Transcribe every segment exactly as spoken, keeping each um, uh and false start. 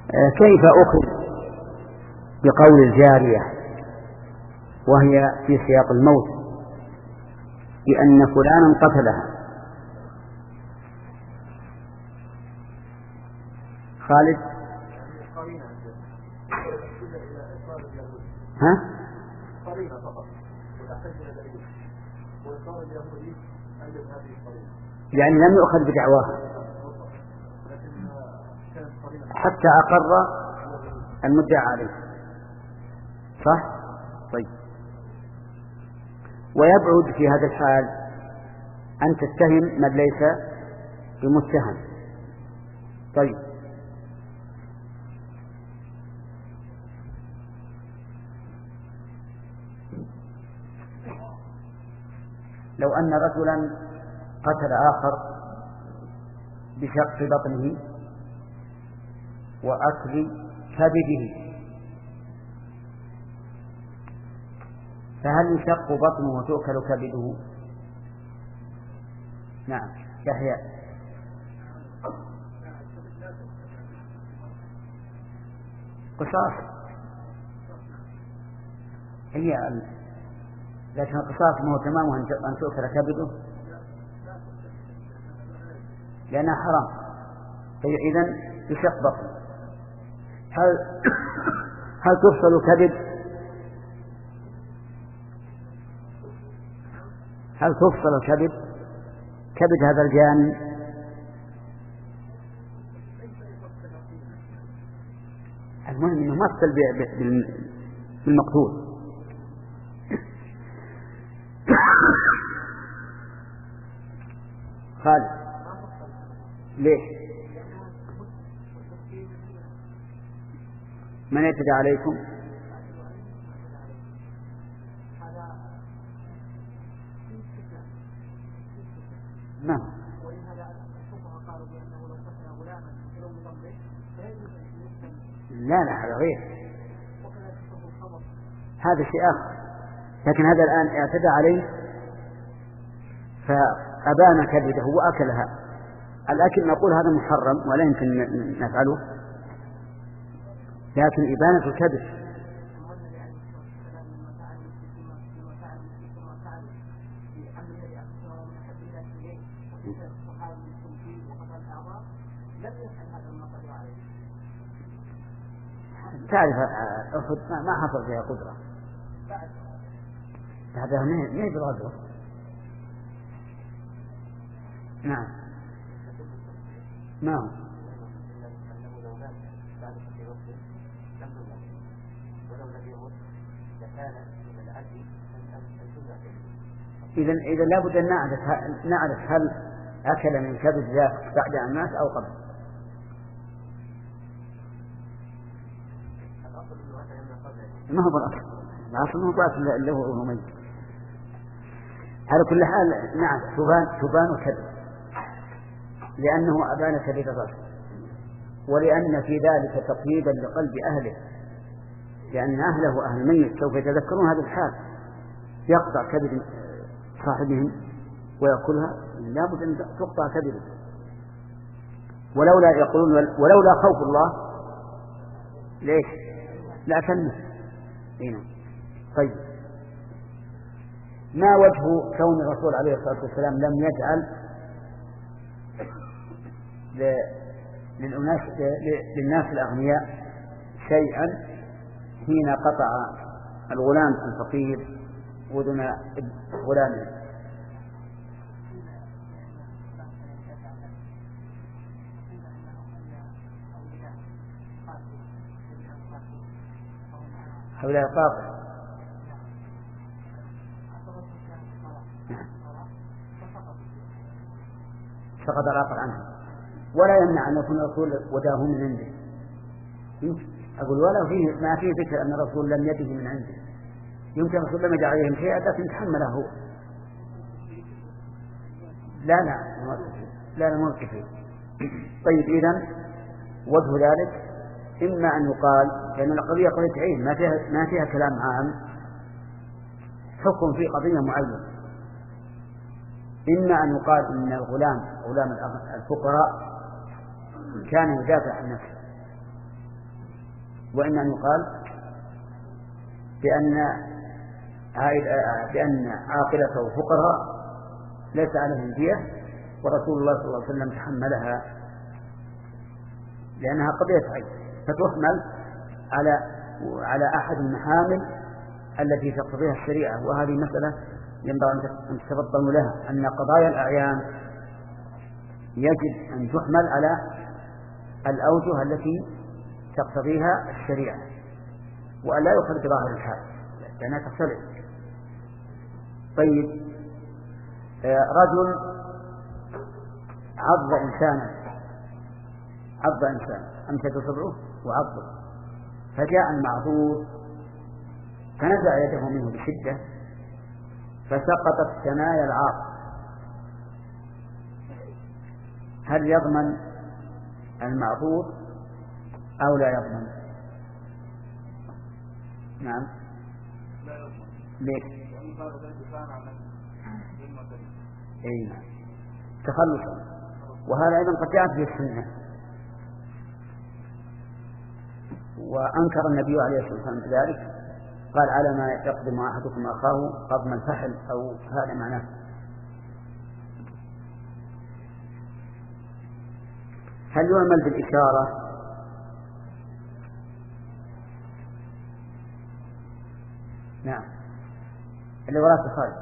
كيف أخذ بقول الجارية وهي في سياق الموت بأن فلانا قتلها؟ خالد. ها؟ يعني لم يؤخذ بدعواها حتى أقر المدعى عليه، صح؟ طيب. ويبعد في هذا الحال أن تتهم من ليس بمتهم. طيب. لو أن رجلا قتل آخر بشق بطنه وأكل كبده، فهل يشق بطنه وتؤكل كبده؟ نعم. يحيى. قصاص هي ال... لكن القصاص ما هو تمام أن تؤكل كبده لأنها حرام، إذن يشق بطنه. هل هل تفصل كبد؟ هل تفصل الكبد كبد هذا الجاني؟ المهم انه مثل بالمقتول. خالد. ليش؟ من يعتدى عليكم؟ نعم. لا لا هذا غير، هذا شيء آخر. لكن هذا الآن اعتدى عليه فأبان كبده وأكلها. الأكل نقول هذا محرم ولا يمكن نفعله، لكن إبانة الكبد تعرف أخذ ما حصل فيها قدرة، هذا ما هي بالغدرة. نعم. ما هو إذا إذا لابد أن نعرف نعرف هل أكل من كبد ذاك بعد أن مات أو قبل. ما هو بالأصل، الأصل هو بالأصل اللي هو ميت. على كل حال نعم تبان تبان كبد لأنه أبان كبد الرجل، ولأن في ذلك تطييبا لقلب أهله، لأن أهله وأهل الميت سوف يتذكرون هذا الحال، يقطع كبد صاحبهم ويأكلها، لابد أن تقطع كبده. ولولا يقولون ولولا خوف الله ليش لا كنه هنا. طيب. ما وجه كون الرسول عليه الصلاة والسلام لم يجعل للناس للناس الأغنياء شيئا حين قطع الغلام الفقير أذن غلامه؟ هؤلاء قاطع. سقط الآخر عنها، ولا يمنع أن يكون الرسول وداه من عنده. أقول ولا فيه ما فيه ذكر أن الرسول لم يده من عنده، يمكن الرسول لم يجعل عليهم شيئا لكن تحمله هو. لا لا لا لا موقفه. طيب. إذن وجه ذلك إما أن يقال لأن القضية قضية عين ما فيها ما فيها كلام عام، حكم في قضية معينة. إما أن يقال إن الغلام غلام الفقراء كان يدافع عن نفسه وإن أن يقال بأن بأن عاقلته فقراء ليس عليهم دية، ورسول الله صلى الله عليه وسلم تحملها لأنها قضية عين، فتحمل على على أحد المحامل التي تقتضيها الشريعة. وهذه مسألة ينبغي أن تتفضلوا لها، أن قضايا الأعيان يجب أن تحمل على الأوجه التي تقتضيها الشريعة، وأن لا يؤخذ بظاهر الحال لأنها تختلف. طيب، رجل عض إنسانا عض إنسان أمسك صبعه وعضه، فجاء المعضوض فنزع يده منه بشدة فسقطت ثنايا العاق، هل يضمن المعضوض أو لا يضمن؟ نعم. ليش؟ أي نعم، تخلصا. وهذا أيضا قد جاءت في السنة، وأنكر النبي عليه الصلاة والسلام ذلك، قال على ما يقدم أحدكم أخاه قضم الفحل، أو هذا معناه. هل يعمل بالإشارة؟ نعم، اللي وراء الخارج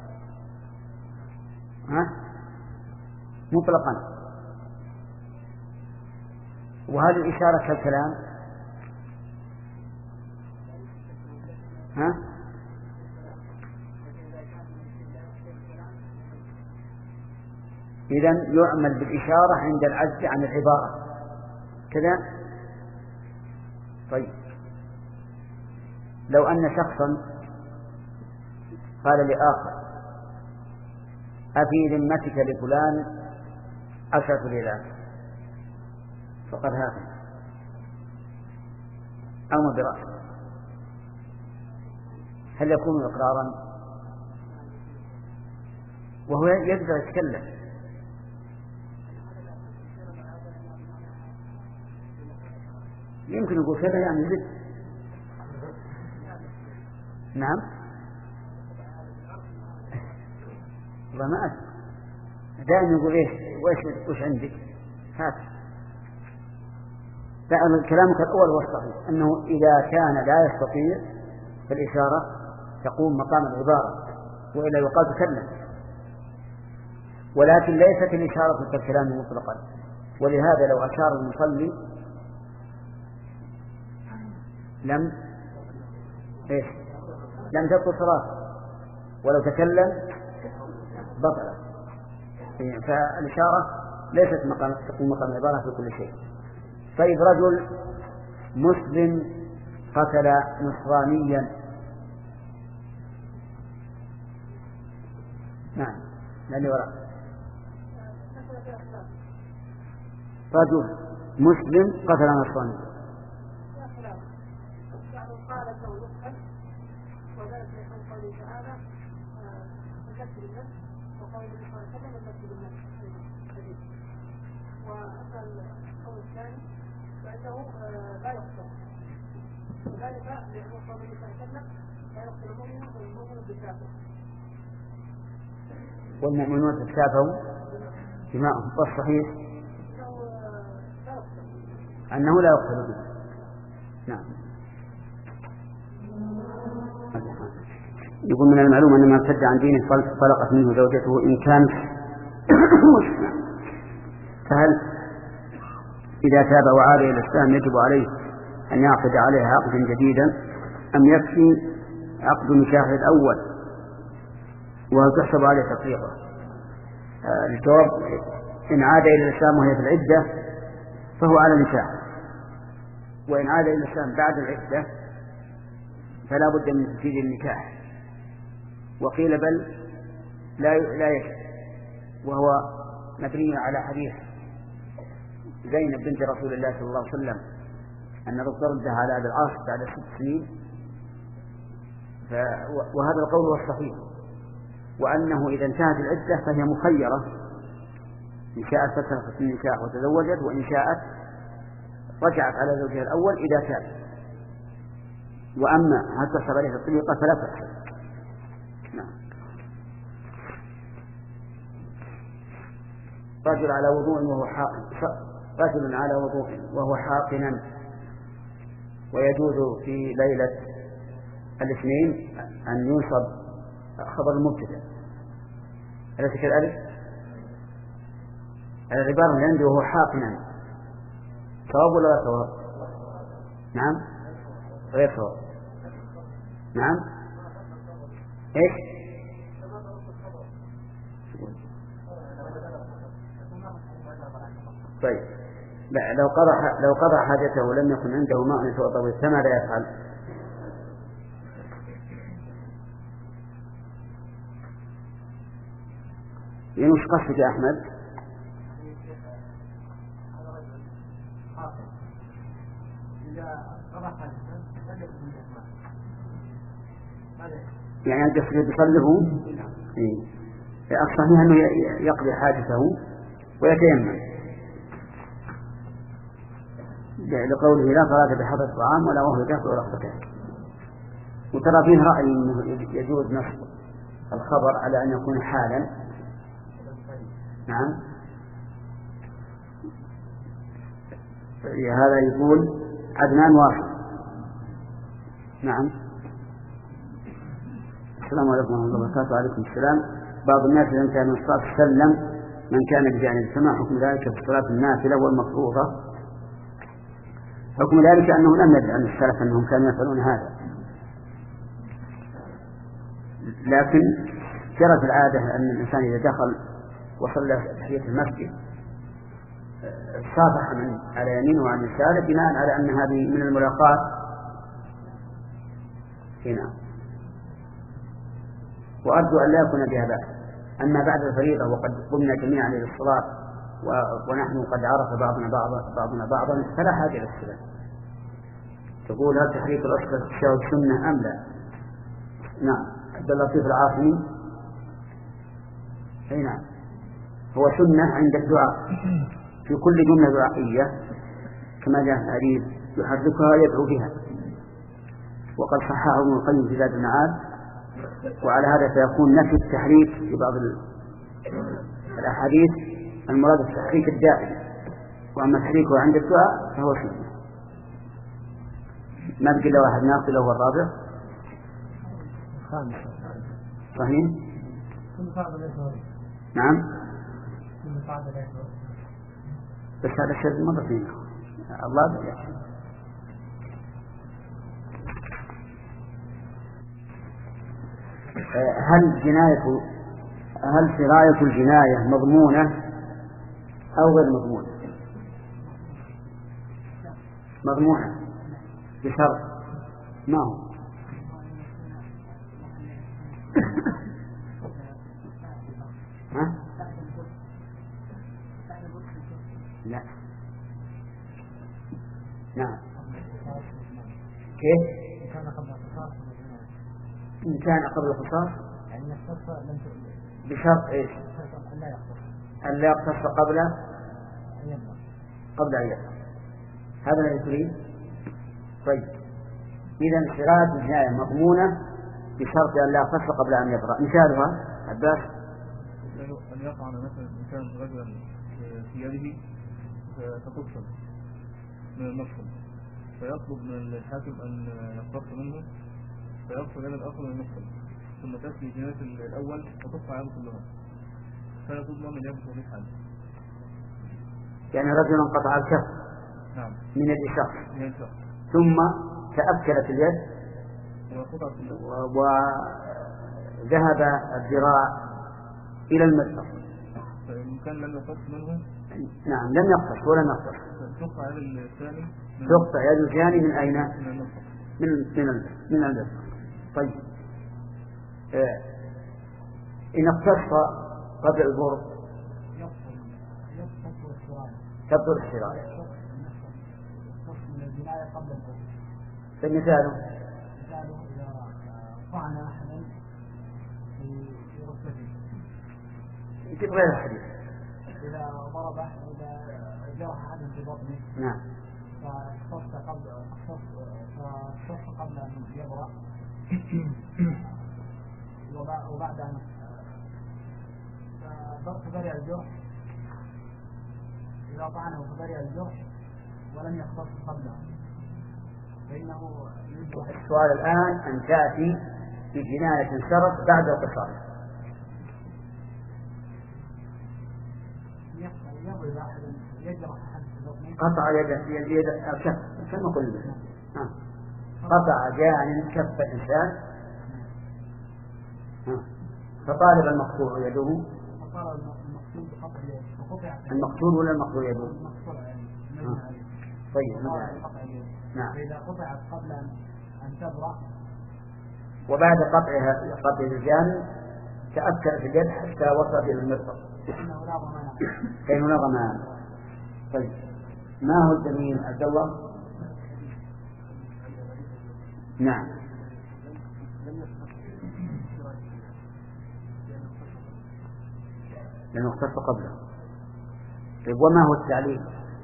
ها مطلقا. وهذه الإشارة كالكلام ها إذن يعمل بالإشارة عند العجز عن العبارة كذا. طيب، لو أن شخصا قال لآخر أفي ذمتك لفلان عشرة ريالات فقد هذا أو برأسه، هل يكون إقرارا وهو يقدر يتكلم؟ يمكن يقول كذا يعني زد. نعم، والله ما أدري، دائما يقول إيش وإيش وش عندك هات. كلامك الأول هو الصحيح، أنه إذا كان لا يستطيع فالإشارة تقوم مقام العبارة، وإلا يقال تكلم. ولكن ليست الإشارة كالكلام مطلقا، ولهذا لو أشار المصلي لم إيش لم تبطل صلاته، ولو تكلم بطل. فالإشارة ليست مقام تقوم مقام العبارة في كل شيء. طيب، رجل مسلم قتل نصرانيا، نعم لأني وراء رجل مسلم قتل نصرانيا، فإنه لا يقتل، وذلك لأن الصحابة يتكلم لا يقتل المؤمن والمؤمن بالكافر، والمؤمنون بالكافر دماؤهم، والصحيح أنه لا يقتل به. نعم. يقول من المعلوم أن من ارتد عن دينه طلقت منه زوجته إن كانت فهل إذا تاب وعاد إلى الإسلام يجب عليه أن يعقد عليها عقدا جديدا أم يكفي عقد نكاح الأول وهل تحسب عليه تطليقه؟ آه الجواب إن عاد إلى الإسلام وهي في العدة فهو على نكاح، وإن عاد إلى الإسلام بعد العدة فلا بد من تجديد النكاح. وقيل بل لا لا يجب، وهو مبني على حديث زينب بنت رسول الله صلى الله عليه وسلم أن ردها على أبي العاص بعد ست سنين، وهذا القول هو الصحيح، وأنه إذا انتهت العدة فهي مخيرة، إن شاءت فترة النكاح وتزوجت، وإن شاءت رجعت على زوجها الأول إذا تاب. وأما هل تحسب عليه الطريقة فلا تحسب. نعم. رجل على وضوء وهو حاقن رجل على وضوء وهو حاقنا ويجوز في ليلة الاثنين أن ينصب خبر المبتدأ. أليس كذلك؟ العبارة اللي عنده وهو حاقنا صواب ولا غير صواب؟ نعم غير صواب. نعم ايش؟ طيب لا لو قضى لو قضى حاجته ولم يكن عنده ماء يتوضا به فماذا يفعل؟ ينوش قصدك يا أحمد؟ يعني الجسد يصله الصحيح أنه يقضي حاجته ويتيمم لقوله لا صلاة بحضر الطعام ولا وهو يكفر ولا اختكاك. وترى فيه رأي أنه يجوز نصب الخبر على أن يكون حالا. نعم هذا يقول عدنان واحد. نعم السلام عليكم ورحمة الله وبركاته. وعليكم السلام. بعض الناس إذا كان من الصلاة سلم من كان بجانب فما حكم ذلك في الصلاة النافلة والمفروضة؟ حكم ذلك أنه لم يدل عن السلف أنهم كانوا يفعلون هذا، لكن جرت العادة أن الإنسان إذا دخل وصلى تحية المسجد صافح من على يمينه وعن يساره بناء على أن هذه من الملاقات هنا، وأرجو أن لا يكون بها بأس. أما بعد الفريضة وقد قمنا جميعا إلى الصلاة ونحن قد عرف بعضنا بعضا بعضنا بعضا فلا حاجة للسلام. تقول هل تحريك الأصل التشهد سنة أم لا؟ نعم. عبد اللطيف العاصمي أي نعم هو سنة عند الدعاء في كل جملة دعائية كما جاء في الحديث يحركها يدعو بها، وقد صححه ابن القيم في زاد المعاد. وعلى هذا فيكون نفي التحريك في بعض الأحاديث المراد التحريك الدائم، وأما تحريكه عند الدعاء فهو سنة. ما بقي إلا واحد ناقل وهو الرابع صحيح. نعم بس هذا الشيء مرة فيه الله بيحسن. هل جناية هل سراية الجناية مضمونة أو غير مضمونة؟ مضمونة بشرط ما هو؟ ها؟ لا نعم كيف؟ إن كان قبل القصاص بشرط إيش؟ أن لا يقتص قبل قبل أن يقتص. هذا الذي تريد. طيب إذا سراية الجناية مضمونة بشرط أن لا يقتص قبل أن يبرأ. مثالها عباس أن يقع مثلا إن كان رجلا في يده فتقتل من المقتل فيطلب من الحاكم أن يقتص منه فيقتل يد الآخر من المقتل ثم تأتي جناية الأول وتقطع يده كلها فلا تضمن من يده في الحال. يعني رجل قطع الكف نعم من يد شخص من يد شخص ثم تأكلت اليد وذهب الذراع إلى المرفق فإن كان لم يقتص منه نعم لم يقتص ولم يقتص تقطع يد الثاني تقطع يد الثاني من أين؟ من المرفق من من من المرفق. طيب آه. إن اقتص قبل البر تبطل السراية. فالمثال مثاله إذا طعن أحدا في ركبته يجيب غير الحديث. إذا ضرب إذا جرح أحدا في بطنه نعم فاختص قبل فاختص قبل أن يبرأ وبعد أن فبرئ الجرح إذا طعنه فبرئ الجرح ولم يختص قبله فإنه السؤال الآن أن تأتي بجناية شرط بعد القصاص. قطع يد يد يد كف كما قلنا قطع جان كف الإنسان فطالب المقطوع يده المقتول ولا المقطوع يده؟ طيب نعم. إذا قطعت قبل أن تبرأ وبعد قطعها قطع الجان تأثر في اليد حتى وصل إلى المرفق كأنه لا ضمان. طيب ما هو الدليل عبد الله؟ نعم لأنه اختص قبله. طيب وما هو التعليل؟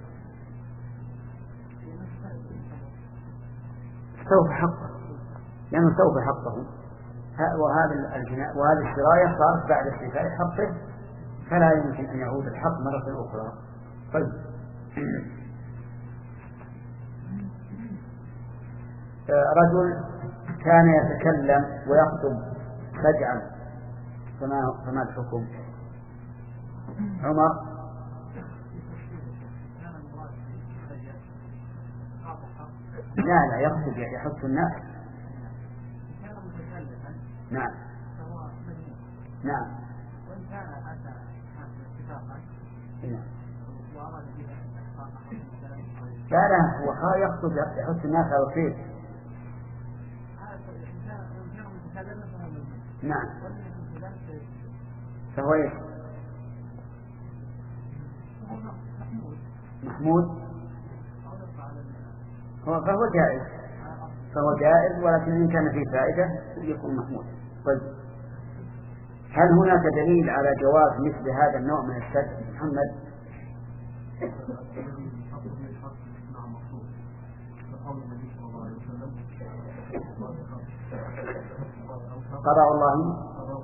سوف حقه لأنه سوف حقه وهذا الجناء وهذه الشراية صارت بعد استيفاء حقه فلا يمكن أن يعود الحق مرة أخرى. طيب رجل كان يتكلم ويخطب فجعا فما فما الحكم؟ عمر لا لا يخطب يحث الناس. نعم نعم وإن كان أتى اتفاقا وأراد به لا لا هو يخطب يحث الناس على الخير. نعم فهو ايش؟ محمود هو فهو جائز فهو جائز ولكن إن كان فيه فائدة يكون محمود. طيب هل هناك دليل على جواز مثل هذا النوع من السد محمد؟ قضاء الله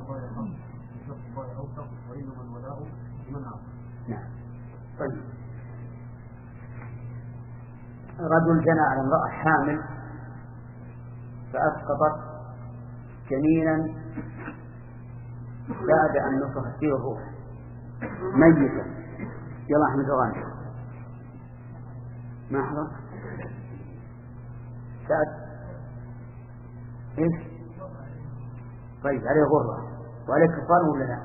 نعم. طيب رجل جنى على امرأة حامل فأسقطت جنينا بعد أن نفخت فيه الروح ميتا. يلا أحمد غاني ما حضر سعد إيش؟ طيب عليه غرة وعليه كفار ولا لا؟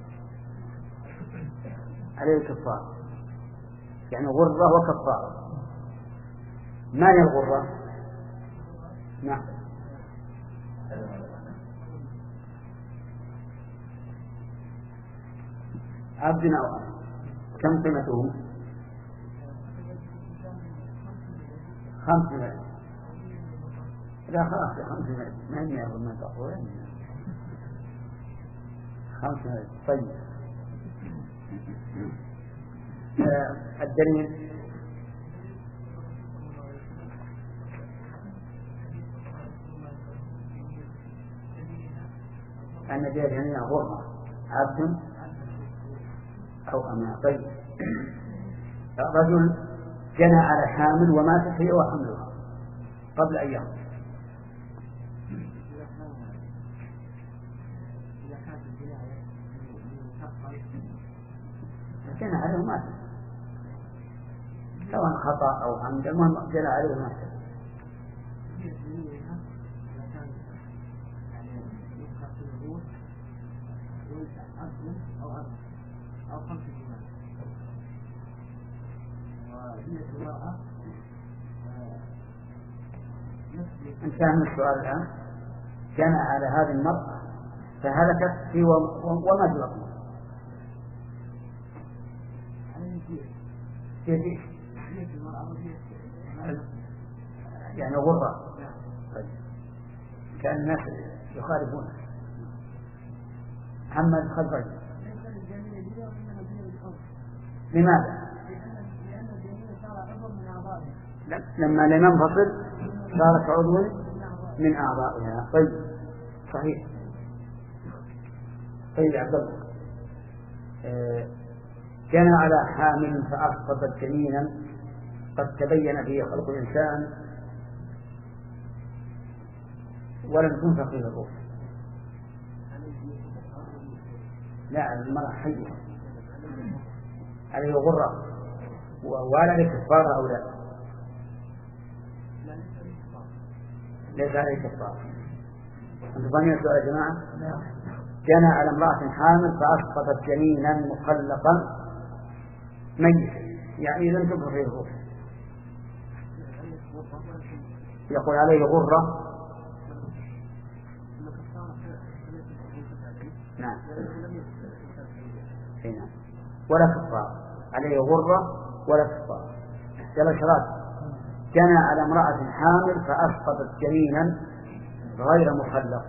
عليه كفار يعني غرة وكفار. ما هي الغرة؟ نعم عبدنا وأنا كم قيمته؟ خمس مئة. لا خلاص خمس مئة ما هي مئة وما تقول خمس مئة. طيب آه الدليل أن بها جميع غرة عبد أو أمة. طيب رجل جنى على حامل ومات هي وحملها قبل أيام جنى عليه ومات سواء خطأ أو عمد المهم جنى عليه ومات. أو خمس جمال ودية المرأة. أنت فاهم السؤال الآن؟ كان على هذه المرأة فهلكت في وما جرت كيف يعني غرة كان الناس يخالفون. محمد خزرج لماذا؟ لأن الجنين صار عضو من أعضائه. لما لم ينفصل صارت عضو من أعضائها. طيب صحيح. طيب عبد الله آه كان على حامل فأسقطت جنينا قد تبين فيه خلق الإنسان ولم تنفخ فيه الروح. لا المرأة حية عليه غرة ولا لكفارة أو لا؟ ليس عليه كفارة. أنتم فاهمين السؤال يا جماعة؟ كان على امرأة حامل فأسقطت جنينا مخلقا ميتا يعني لم تنفخ فيه الروح، يقول عليه غرة. نعم هنا ولا كفارة، عليه غرة ولا كفارة. يلا شراب كان على امرأة حامل فأسقطت جنينا غير مخلق.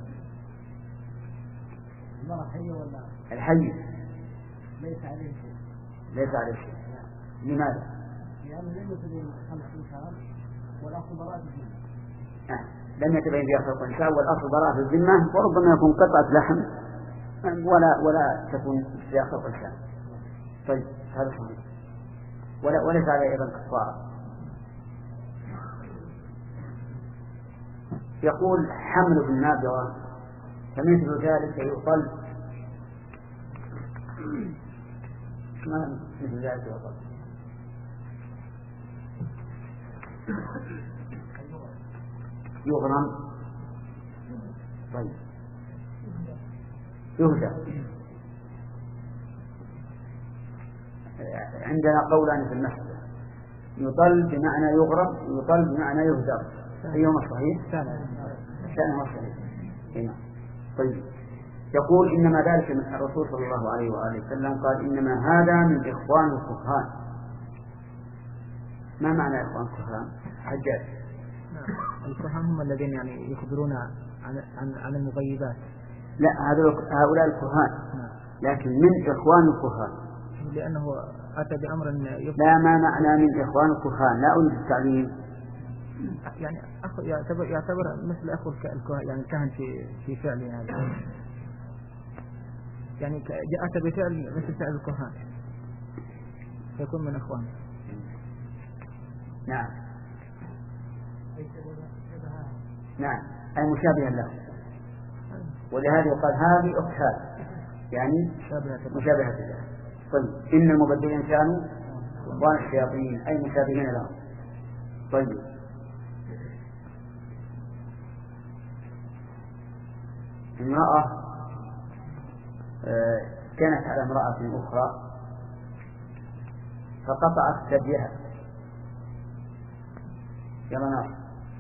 المرأة حية ولا الحي ليس عليه شيء؟ ليس عليه شيء. لماذا؟ لأنه لم يتبين خلق الإنسان والأصل براءة الذمة. آه. لم يتبين فيها خلق الإنسان والأصل براءة الذمة، وربما يكون قطعة لحم ولا ولا تكون فيها خلق الإنسان. طيب هذا صحيح. ولا وليس عليه أيضا كفارة. يقول حمل بالنابغة فمثل ذلك يطل. ما مثل ذلك يطل؟ يغرم. طيب يهدى. عندنا قولان في المسألة، يطل بمعنى يغرم ويطل بمعنى يهدر. أيهما صحيح؟ الثاني صحيح. هنا. طيب يقول إنما ذلك من الرسول صلى الله عليه وآله وسلم قال إنما هذا من إخوان الكهان. ما معنى إخوان الكهان؟ حجاج. الكهان هم الذين يعني يخبرون عن عن عن المغيبات. لا هؤلاء الكهان لكن من إخوان الكهان لأنه أتى بأمر لا. ما معنى من إخوان الكهان؟ لا أريد التعليم. يعني أخو يعتبر يعتبر مثل أخو الكهان يعني كهن في في فعل يعني يعني أتى بفعل مثل فعل الكهان فيكون من إخوان. نعم نعم أي مشابها له، ولهذا يقال هذه أختها يعني مشابهة له. طيب إن المبدلين كانوا إخوان الشياطين أي مشابهين لهم. طيب امرأة كانت على امرأة أخرى فقطعت ثديها. يلا نعم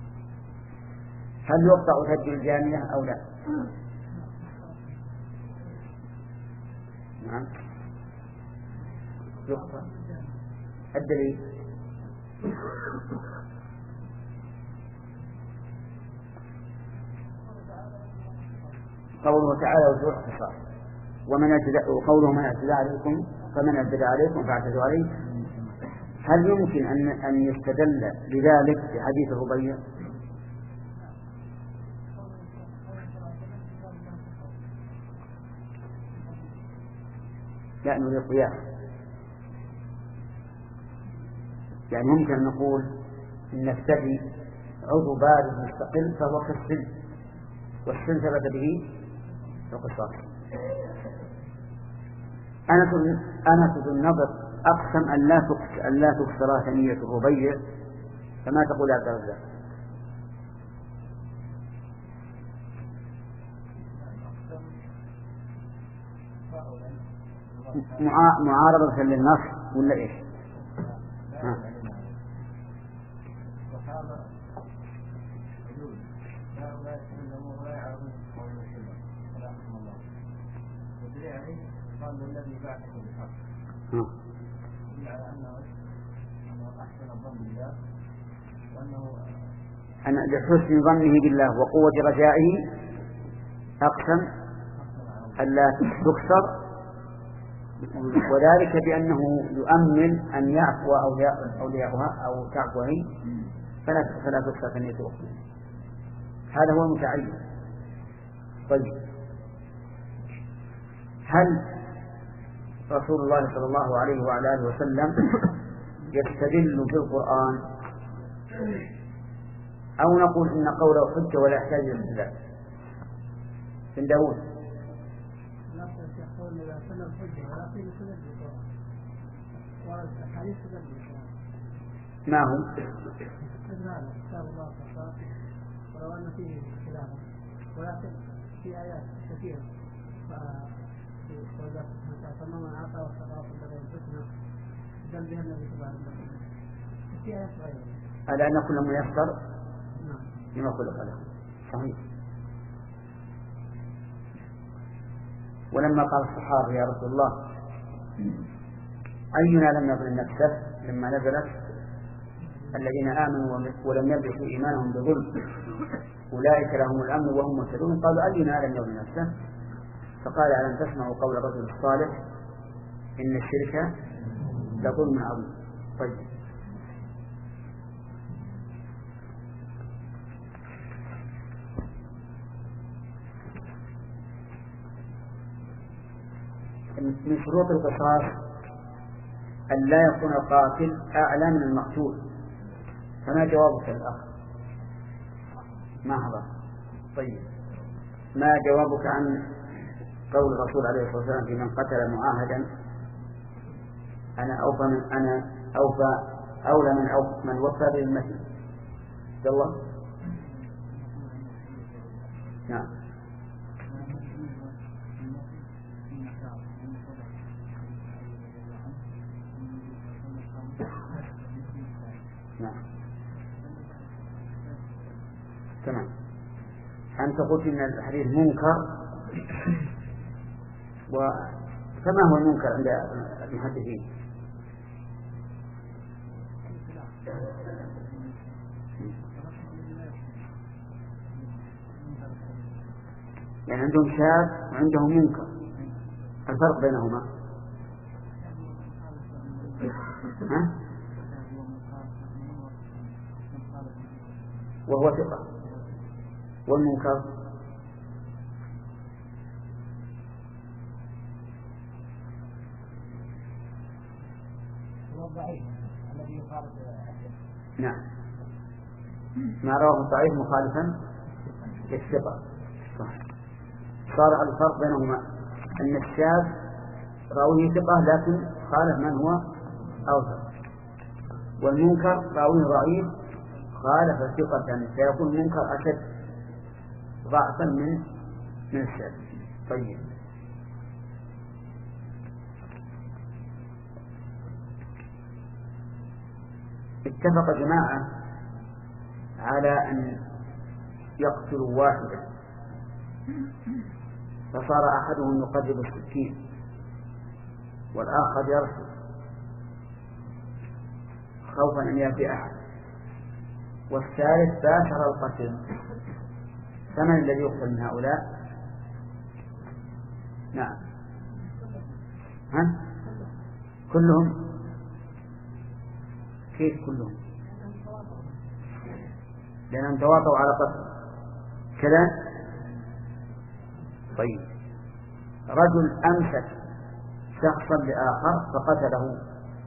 هل يقطع ثدي الجانية أو لا؟ نعم يقطع. الدليل قوله تعالى وجوه اختصار ومن اعتدى وقوله من اعتدى عليكم فمن اعتدى عليكم فاعتدوا عليه. هل يمكن أن أن يستدل لذلك بحديث الربيع؟ لا نريد قياس. يعني ممكن أن نقول إن الثدي عضو بارد مستقل فهو كالسن والسن ثبت به القصاص. أنس بن النضر أقسم أن لا تكسر أن لا تكسر ثنية الربيع، فما تقول يا عبد الرزاق؟ معارضة للنص ولا إيش؟ ها. ها. أن لحسن ظنه بالله وقوة رجائه أقسم ألا تكسر وذلك بأنه يؤمن أن يعفو أولياء أولياؤها أو تعفو هي فلا فلا تكفى ثنية أخرى. هذا هو المتعين. طيب، هل رسول الله صلى الله عليه وعلى آله وسلم يستدل بالقرآن أو نقول إن قوله حجة ولا يحتاج إلى استدلال؟ بن داود ما هو؟ ولو أن فيه خلافا ولكن في آيات كثيرة فمن عطى واتقى فله الحسنى دل بها النبي صلى الله عليه وسلم في آيات غيرها على أن كل ميسر لما خلق له. صحيح. ولما قال الصحابة يا رسول الله أينا لم يظلم نفسه لما نزلت الذين آمنوا ولم يلبسوا إيمانهم بظلم أولئك لهم الأمن وهم مهتدون، قالوا أينا لم يظلم نفسه، فقال ألم تسمعوا قول الرجل الصالح إن الشرك لظلم عظيم. طيب، من شروط القصاص أن لا يكون القاتل أعلى من المقتول. فما جوابك الأخ؟ ما هذا؟ طيب، ما جوابك عن قول الرسول عليه الصلاة والسلام في من قتل معاهدا أنا أوفى من أنا أوفى أولى من أوفى من وفى بالمثل؟ الله. نعم. نعم. تمام. أنت قلت إن الحديث منكر، وكما هو المنكر عند المحدثين؟ يعني عندهم شاذ وعندهم منكر، الفرق بينهما ها؟ وهو ثقة، والمنكر هو الضعيف الذي يخالف. نعم، ما رواه الضعيف مخالفا للثقة. صار الفرق بينهما أن الشاذ راويه ثقة لكن خالف من هو أوثق، والمنكر راويه ضعيف خالف ثقة، فيكون المنكر أشد ضعفا من من الشاذ. طيب، اتفق جماعة على أن يقتلوا واحدا، فصار أحدهم يقرب السكين والآخر يرسل خوفا أن يأتي أحد، والثالث باشر القتل. فمن الذي يقتل من هؤلاء؟ نعم، ها؟ كلهم؟ كيف كلهم؟ لأنهم تواطؤوا على قتل كذا. طيب، رجل أمسك شخصا لآخر فقتله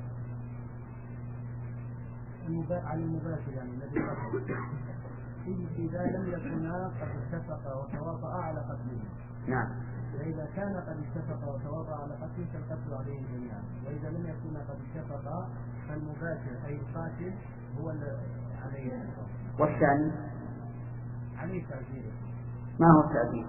عن المباشر، يعني الذي قتل إذا لم يكونا قد اتفقا وتواطؤا على قتله. نعم. وإذا كان قد اتفقا وتواطؤا على قتله فالقتل عليهم جميعا، وإذا لم يكونا قد اتفقا فالمباشر أي القاتل هو عليه. والثاني عليه تعزيره. ما هو التعزير؟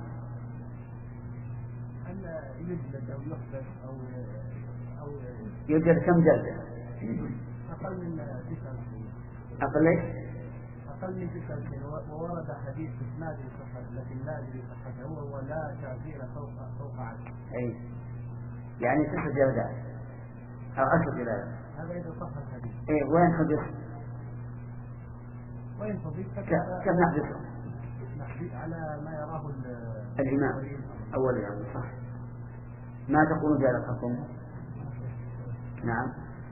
أن يجلد أو يحبس أو أو يجلد كم جلدة؟ أقل من تسع سنين. أقل إيش؟ أقل من تسع سنين. وورد حديث إسناد صحة لكن لا أدري صحته، وهو لا تعزير فوق فوق عشر. أي يعني تسع جلدات أو عشر جلدات. هذا إذا صح الحديث. إيه، وين حدث؟ وين تضيف؟ كيف نحدثه؟ نحدث على ما يراه الإمام أول يعني. صح. ما تقول جاء الحكم؟ نعم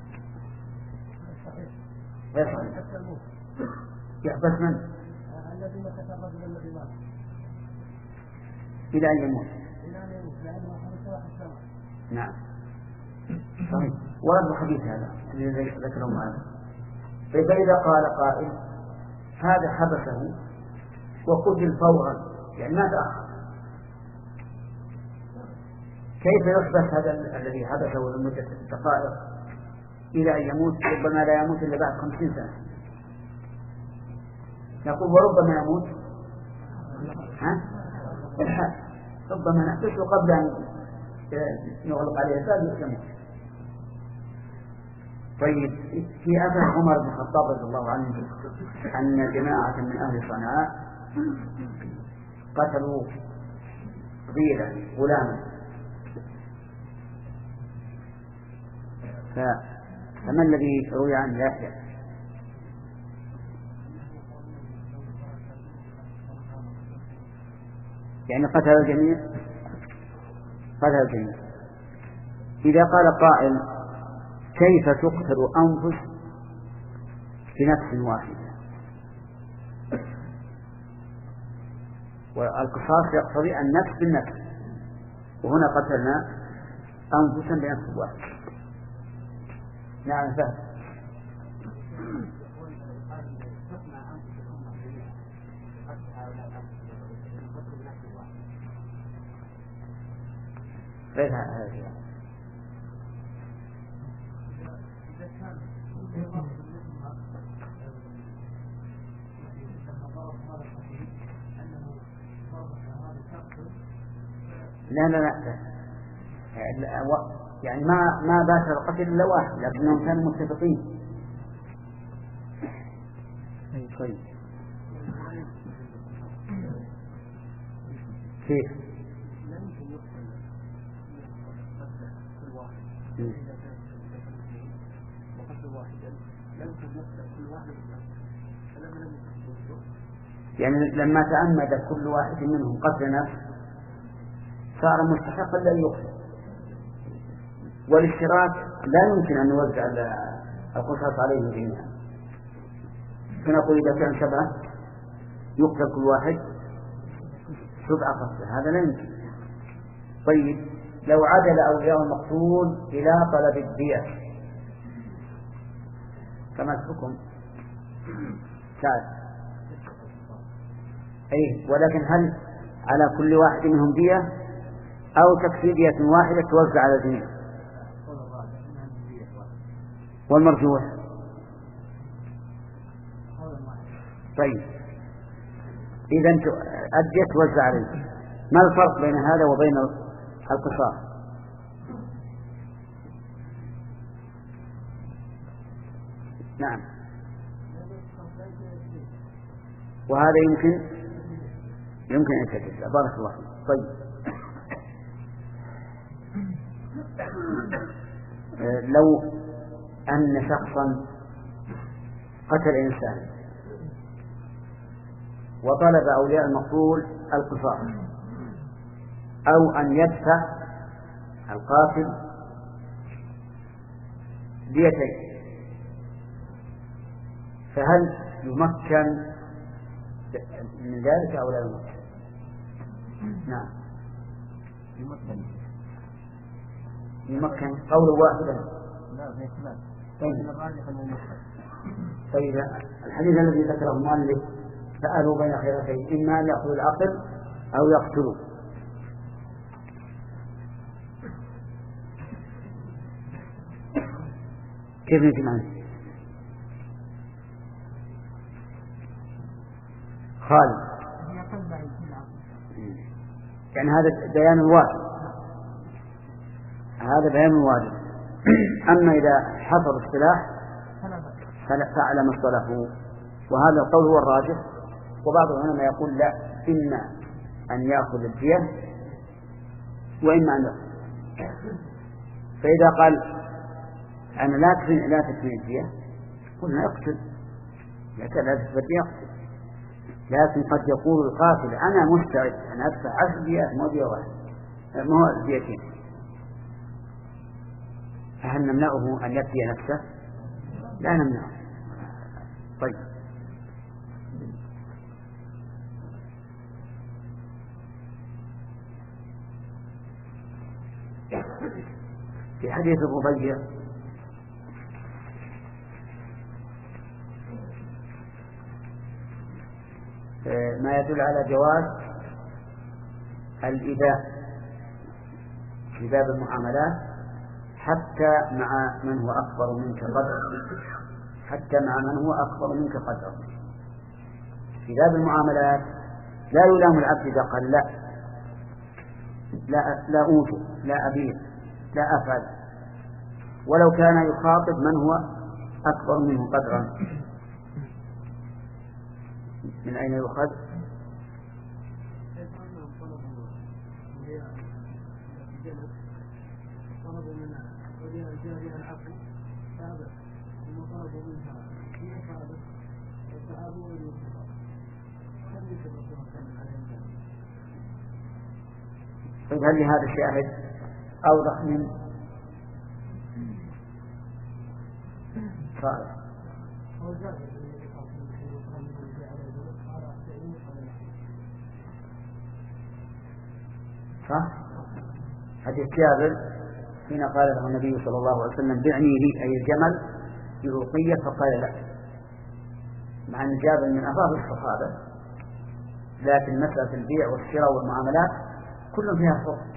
غير صحيح. يحبس من؟ الذي مات الرجل الذي مات إلى أن يموت. إلى أن يموت لأنه حدث واحد سنة. نعم صحيح. ورد الحديث هذا الذي ذكره معنا. فإذا قال قائل هذا حبسه وقتل فورا يعني ما تأخر، كيف يحبس هذا الذي حبسه لمدة دقائق إلى أن يموت؟ ربما لا يموت إلا بعد خمسين سنة. نقول وربما يموت ها؟ الحال ربما نحبسه قبل أن يغلق عليه الباب يموت. طيب في أثر عمر بن الخطاب رضي الله عنه أن جماعة من أهل صنعاء قتلوا ضيلا غلاما، فما الذي روي عن يحيى؟ يعني قتل الجميع قتل الجميع. إذا قال قائل كيف تقتل أنفس بنفس واحدة؟ والقصاص يقتضي النفس بالنفس، وهنا قتلنا أنفسا بنفس واحد. نعم فهم. غير هذا لا لا لا يعني ما ما باشر القتل إلا واحد لكنهم كانوا متفقين. طيب كيف؟ يعني لما تأمد كل واحد منهم قتل نفس صار مستحقا لا يقتل. والاشتراك لا يمكن أن نوزع القصاص عليهم جميعا، فنقول إذا كان سبعة يقتل كل واحد سبعة قتلى، هذا لا يمكن. طيب لو عدل أولياء المقتول إلى طلب الدية كما الحكم كان أي، ولكن هل على كل واحد منهم دية أو تكفي دية واحدة توزع على الجميع؟ والمرجوح طيب إذا الدية توزع عليه. ما الفرق بين هذا وبين القصاص؟ نعم وهذا يمكن يمكن أن يتجزأ. بارك الله فيك. طيب لو أن شخصا قتل إنسان وطلب أولياء المقتول القصاص أو أن يدفع القاتل ديتين، فهل يمكن من ذلك أو لا يمكن؟ نعم يمكن يمكن قول واحدا. لا في خلاف. طيب. الراجح أنه يمكن. طيب الحديث الذي ذكره المؤلف سألوا بين خيرتين إما أن يأخذوا العقل أو يقتلوا، كيف نجمع؟ خالد يعني هذا بيان الواجب، هذا بيان الواجب. أما إذا حصل السلاح فعل ما اصطلحوا، وهذا القول هو الراجح. وبعض العلماء يقول لا، إما أن يأخذ الدية وإما أن يأخذ. فإذا قال أنا لا تكفي لا تكفي الدية قلنا يقتل، لكن لا تكفي الدية يقتل. لكن قد يقول القاتل أنا مستعد أن أدفع عشر ديات مو دية واحدة مو ديتين، هل نمنعه أن يبدي نفسه؟ لا نمنعه. طيب في حديث الربيع ما يدل على جواز الإباء في باب المعاملات حتى مع من هو أكبر منك قدرا، حتى مع من هو أكبر منك قدرا. في باب المعاملات لا يلام العبد إذا قال لا لا لا أوجد لا أبيع لا أفعل، ولو كان يخاطب من هو أكبر منه قدرا. من أين يؤخذ؟ طلبوا منها وليها الجارية العفو فأبت، ثم طلبوا منها هي فأبت فأبوا والمصطفى كم يشبه الرسول عليه. طيب هل لهذا الشاهد أوضح من صالح؟ صح؟ حديث جابر حين قال له النبي صلى الله عليه وسلم بعني لي أي الجمل برقية فقال لا، مع أن جابر من أفضل الصحابة، لكن مسألة البيع والشراء والمعاملات كل فيها حكم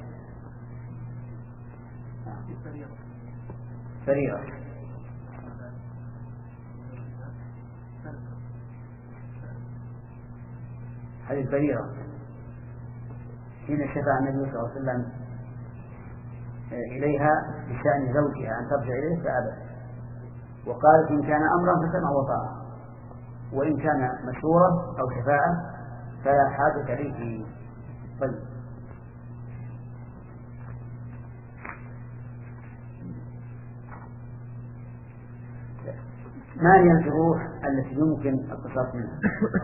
فريضة. هذه الفريضة حين شفع النبي صلى الله عليه وسلم إليها بشأن زوجها أن ترجع إليه فأبت، وقالت إن كان أمرا فسمع وطاعة، وإن كان مشورة أو شفاعة فلا حاجة عليه. طيب ما هي الجروح التي يمكن القصاص منها؟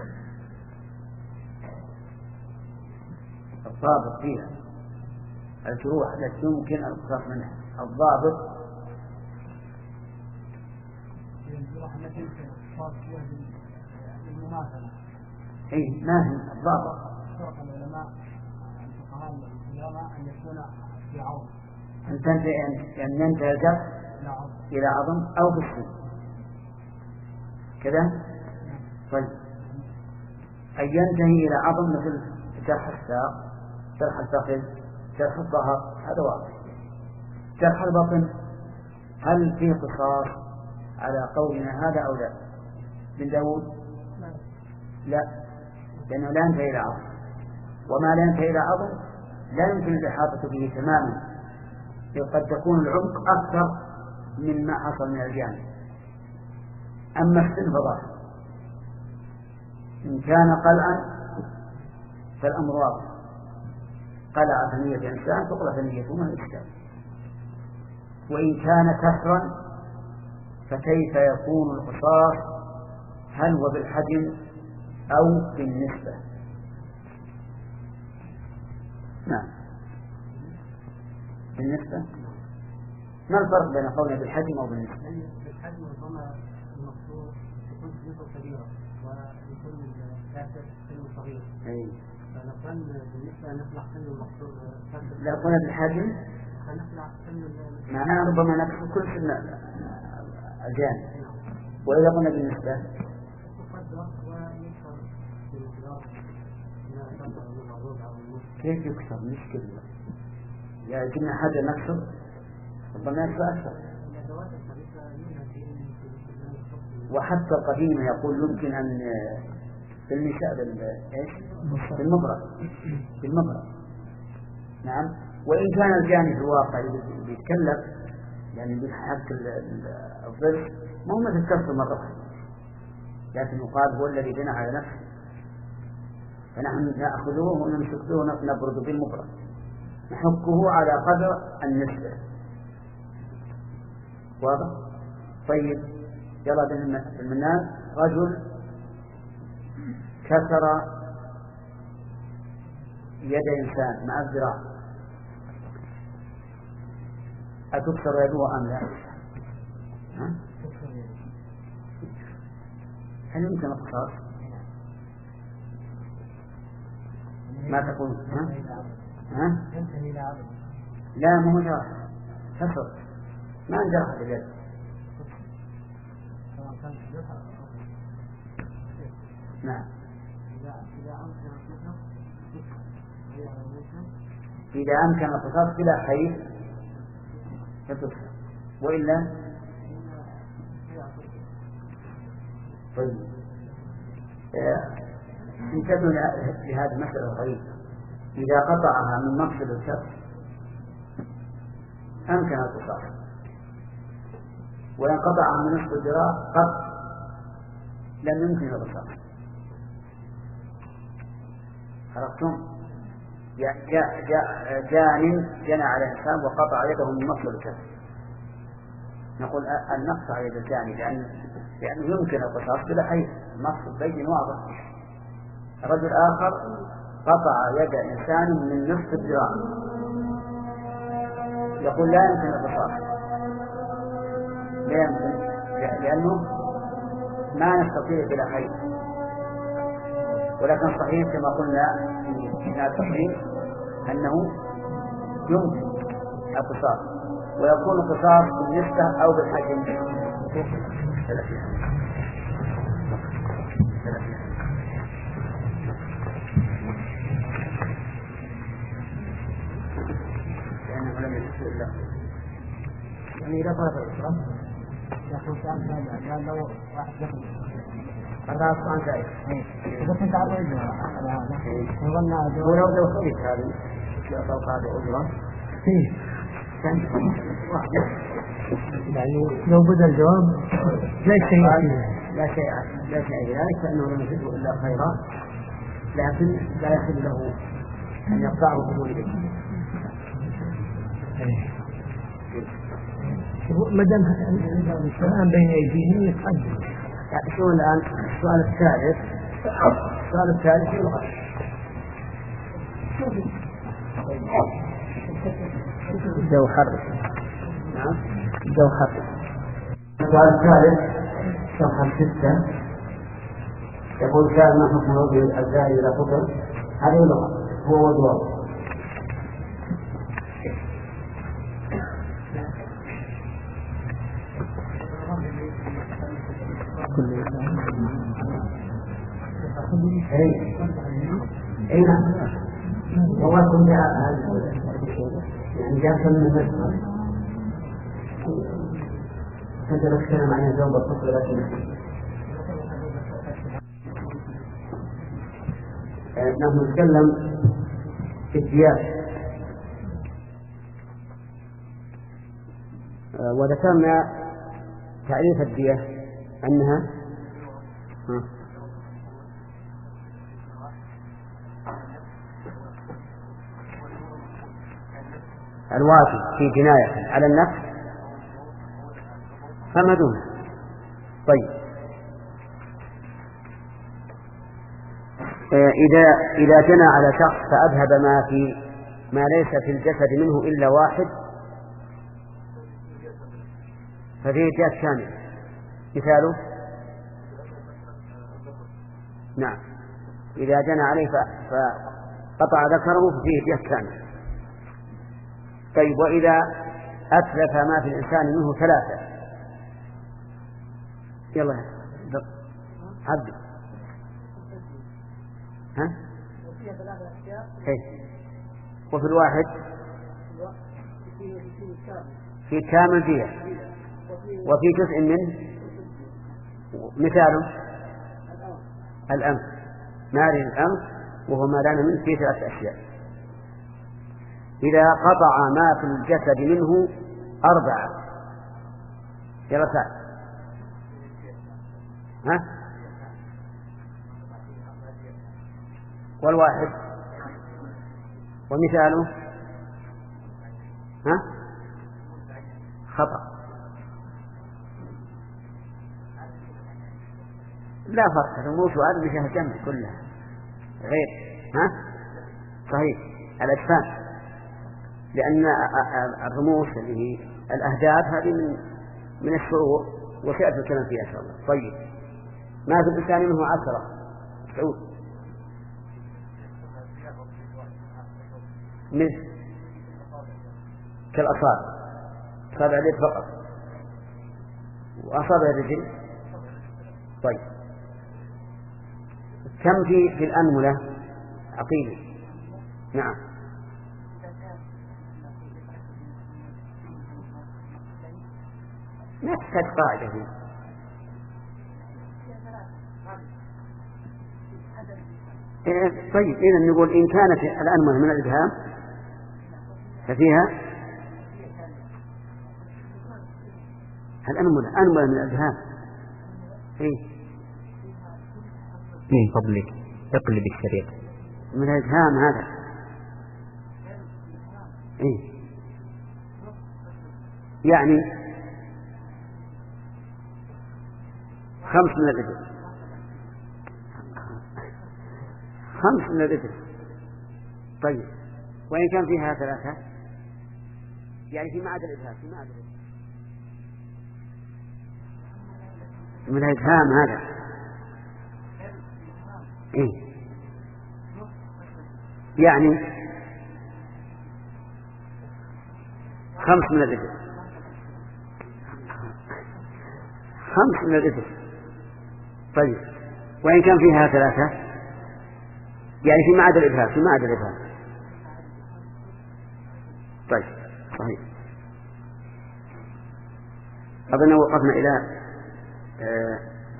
الضابط فيها الجروح التي يمكن القصاص منها، الضابط الجروح التي يمكن القصاص فيها بالمماثلة. إيه ما هي الضابط؟ شرط العلماء الفقهاء العلماء أن يكون في عظم، أن تنتهي أن ينتهي الجرح إلى عظم أو بالسن كذا. طيب أن ينتهي إلى عظم مثل جرح الساق، جرح الفخذ، جرح الظهر، هذا واضح. جرح البطن هل فيه قصاص على قولنا هذا أو لا؟ بن داود لا، لأنه لا ينتهي إلى عظم، وما لا ينتهي إلى عظم لا يمكن الإحاطة به تماما، قد تكون العمق أكثر مما حصل من الجانب. أما السن فظاهر، إن كان قلعا فالأمر واضح، قلع ثنية إنسان تقلع ثنيته من الإشكال. وإن كان كسرا فكيف يكون القصاص؟ هل هو بالحجم أو بالنسبة؟ نعم بالنسبة. ما الفرق بين قولنا بالحجم أو بالنسبة؟ بالحجم ربما المقصود يكون نسبة كبيرة ويكون الكاسر سن صغير. فنقول بالنسبة نطلع سن المقصود. لا قلنا بالحجم فنطلع سن معناه ربما نقصد كل سن الجانب، وإذا قلنا بالنسبة كيف يكسر؟ مشكلة يعني كنا حاجة نكسر ربما يكسر أكثر. وحتى القديم يقول يمكن أن بالنساء إيش بالمبرد بالمبرد. نعم. وإن كان الجانب الواقع يتكلف يعني بحق الضرس ما هو مثل كسر مرة واحدة، لكن يقال هو الذي بنى على نفسه، فنحن نأخذه ونمسكه ونبرد بالمبرد نحكه على قدر النسبة. واضح؟ طيب يلا بالمنان رجل كسر يد إنسان مع الذراع أتكسر يده أم لا؟ ها؟ هل يمكن القصاص؟ ما تقول؟ ها؟ ها؟ لا مو جرح، كسر، ما انجرح باليد. نعم. إذا أمكن القصاص بلا حيث فتكسر، وإلا طيب. انتبهوا لهذه المسألة الغريبة. إذا قطعها من مقصد الكف أمكن القصاص، وإن قطعها من نصف الذراع قط لم يمكن القصاص. عرفتم؟ جاء جاء جان جنى على إنسان وقطع يده من مقصد الكف، نقول أن نقطع يد الجاني لأن لأنه يمكن القصاص بلا حيث، المقصد بين واضح. رجل آخر قطع يد إنسان من نصف الذراع، يقول لا يمكن القصاص، لا يمكن لأنه ما نستطيع بلا حيث. ولكن صحيح كما قلنا في التقرير أنه يمكن القصاص، ويكون القصاص بالنسبة أو بالحجم. لأنه لم يكن إلا يعني إذا طلب الإشراف يأخذ سؤال ثاني، يعني لو واحد يأخذ أربعة سؤال زائد. إذا كنت عرض أجرة على هذا نظن ولو لو خليت هذه فوق هذه أجرة فيه يعني لو بدأ الجواب لا شيء لا شيء لا شيء ذلك، فإنه لم يفيده إلا خيرا، لكن لا يحل له أن يقطعه بدون إذن. ما دام الآن بين أيديهم يتقدم. يعني شو الآن السؤال الثالث؟ السؤال الثالث يلغى. جوهر. نعم. جوهر. السؤال الثالث صفحة ستة يقول كان ما حكم وضع الزائد إلى فطر؟ هذه يلغى، هو وضوء. أي أي نعم. هو كل هذا يعني جاء من المسمى. أنت لو تكلم عن الزوج والطفل لكن نحن نتكلم في الديات، وذكرنا تعريف الدية أنها الواجب في جناية على النفس فما دونه. طيب إذا إذا جنى على شخص فأذهب ما في ما ليس في الجسد منه إلا واحد ففيه دية كاملة. مثاله نعم، إذا جنى عليه فقطع ذكره ففيه دية كاملة. طيب وإذا أتلف ما في الإنسان منه ثلاثة، يلا عبد ها؟ إيه؟ وفي الواحد في كامل دية، وفي جزء منه مثاله الأنف، ماري الأنف وهو ما لان منه في ثلاث أشياء. إذا قطع ما في الجسد منه أربعة، يلا سعد ها؟ والواحد ومثاله ها؟ خطأ. لا فرق، الرموش وهذا مشاه الجمع كلها غير ها؟ صحيح الأجفان، لأن الرموش اللي هي الأهداف هذه من من الشروط وسيأتي الكلام فيها إن شاء الله. طيب ما في الإنسان منه عشرة سعود مثل كالأصابع أصابع اليد فقط وأصابع الرجل. طيب كم في في الأنملة عقيل؟ نعم ما تحتاج قاعدة هنا. طيب إذا نقول إن كانت الأنملة من الإبهام ففيها الأنملة أنملة من الإبهام. إيه من فضلك اقلب الشريط من الإبهام هذا. إيه يعني خمس من الإبل خمس من الإبل. طيب وإن كان فيها ثلاثة يعني في معدل الإبهام في معدل من الإبهام هذا. إيه يعني خمس من الإبل خمس من الإبل. طيب وإن كان فيها ثلاثة يعني في معدل الإبهام في معدل الإبهام. طيب صحيح. أظن وقفنا إلى آه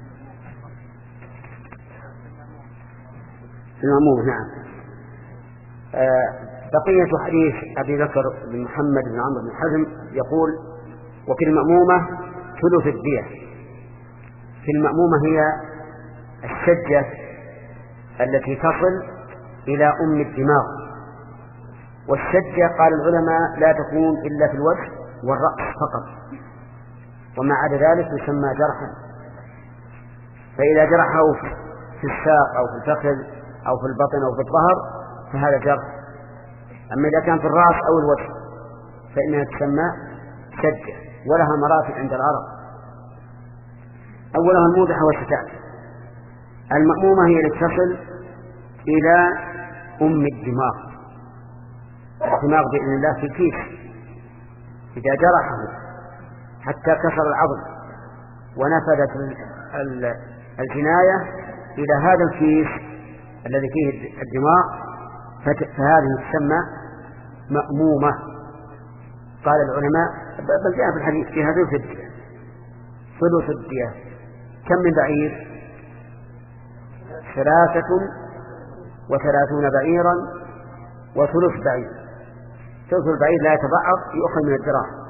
المأموم. نعم آه بقية حديث أبي بكر بن محمد بن عمرو بن حزم يقول وفي المأمومة ثلث الدية. في المأمومة هي الشجة التي تصل إلى أم الدماغ. والشجة قال العلماء لا تكون إلا في الوجه والرأس فقط وما عدا ذلك يسمى جرحا. فإذا جرحه في الساق أو في الفخذ أو في البطن أو في الظهر فهذا جرح. أما إذا كان في الرأس أو الوجه فإنها تسمى شجة ولها مراتب عند العرب. أولها الموضحة والشتات. المأمومة هي التي تصل إلى أم الدماغ. الدماغ بإذن الله في الكيس إذا جرحه حتى كسر العظم ونفذت الجناية إلى هذا الكيس الذي فيه الدماغ فهذه تسمى مأمومة. قال العلماء بل جاء في الحديث في هذه الدية ثلث الدية. كم من بعير؟ ثلاثة وثلاثون بعيرا وثلث بعير. ثلث البعير لا يتبعض يؤخذ من الدراهم.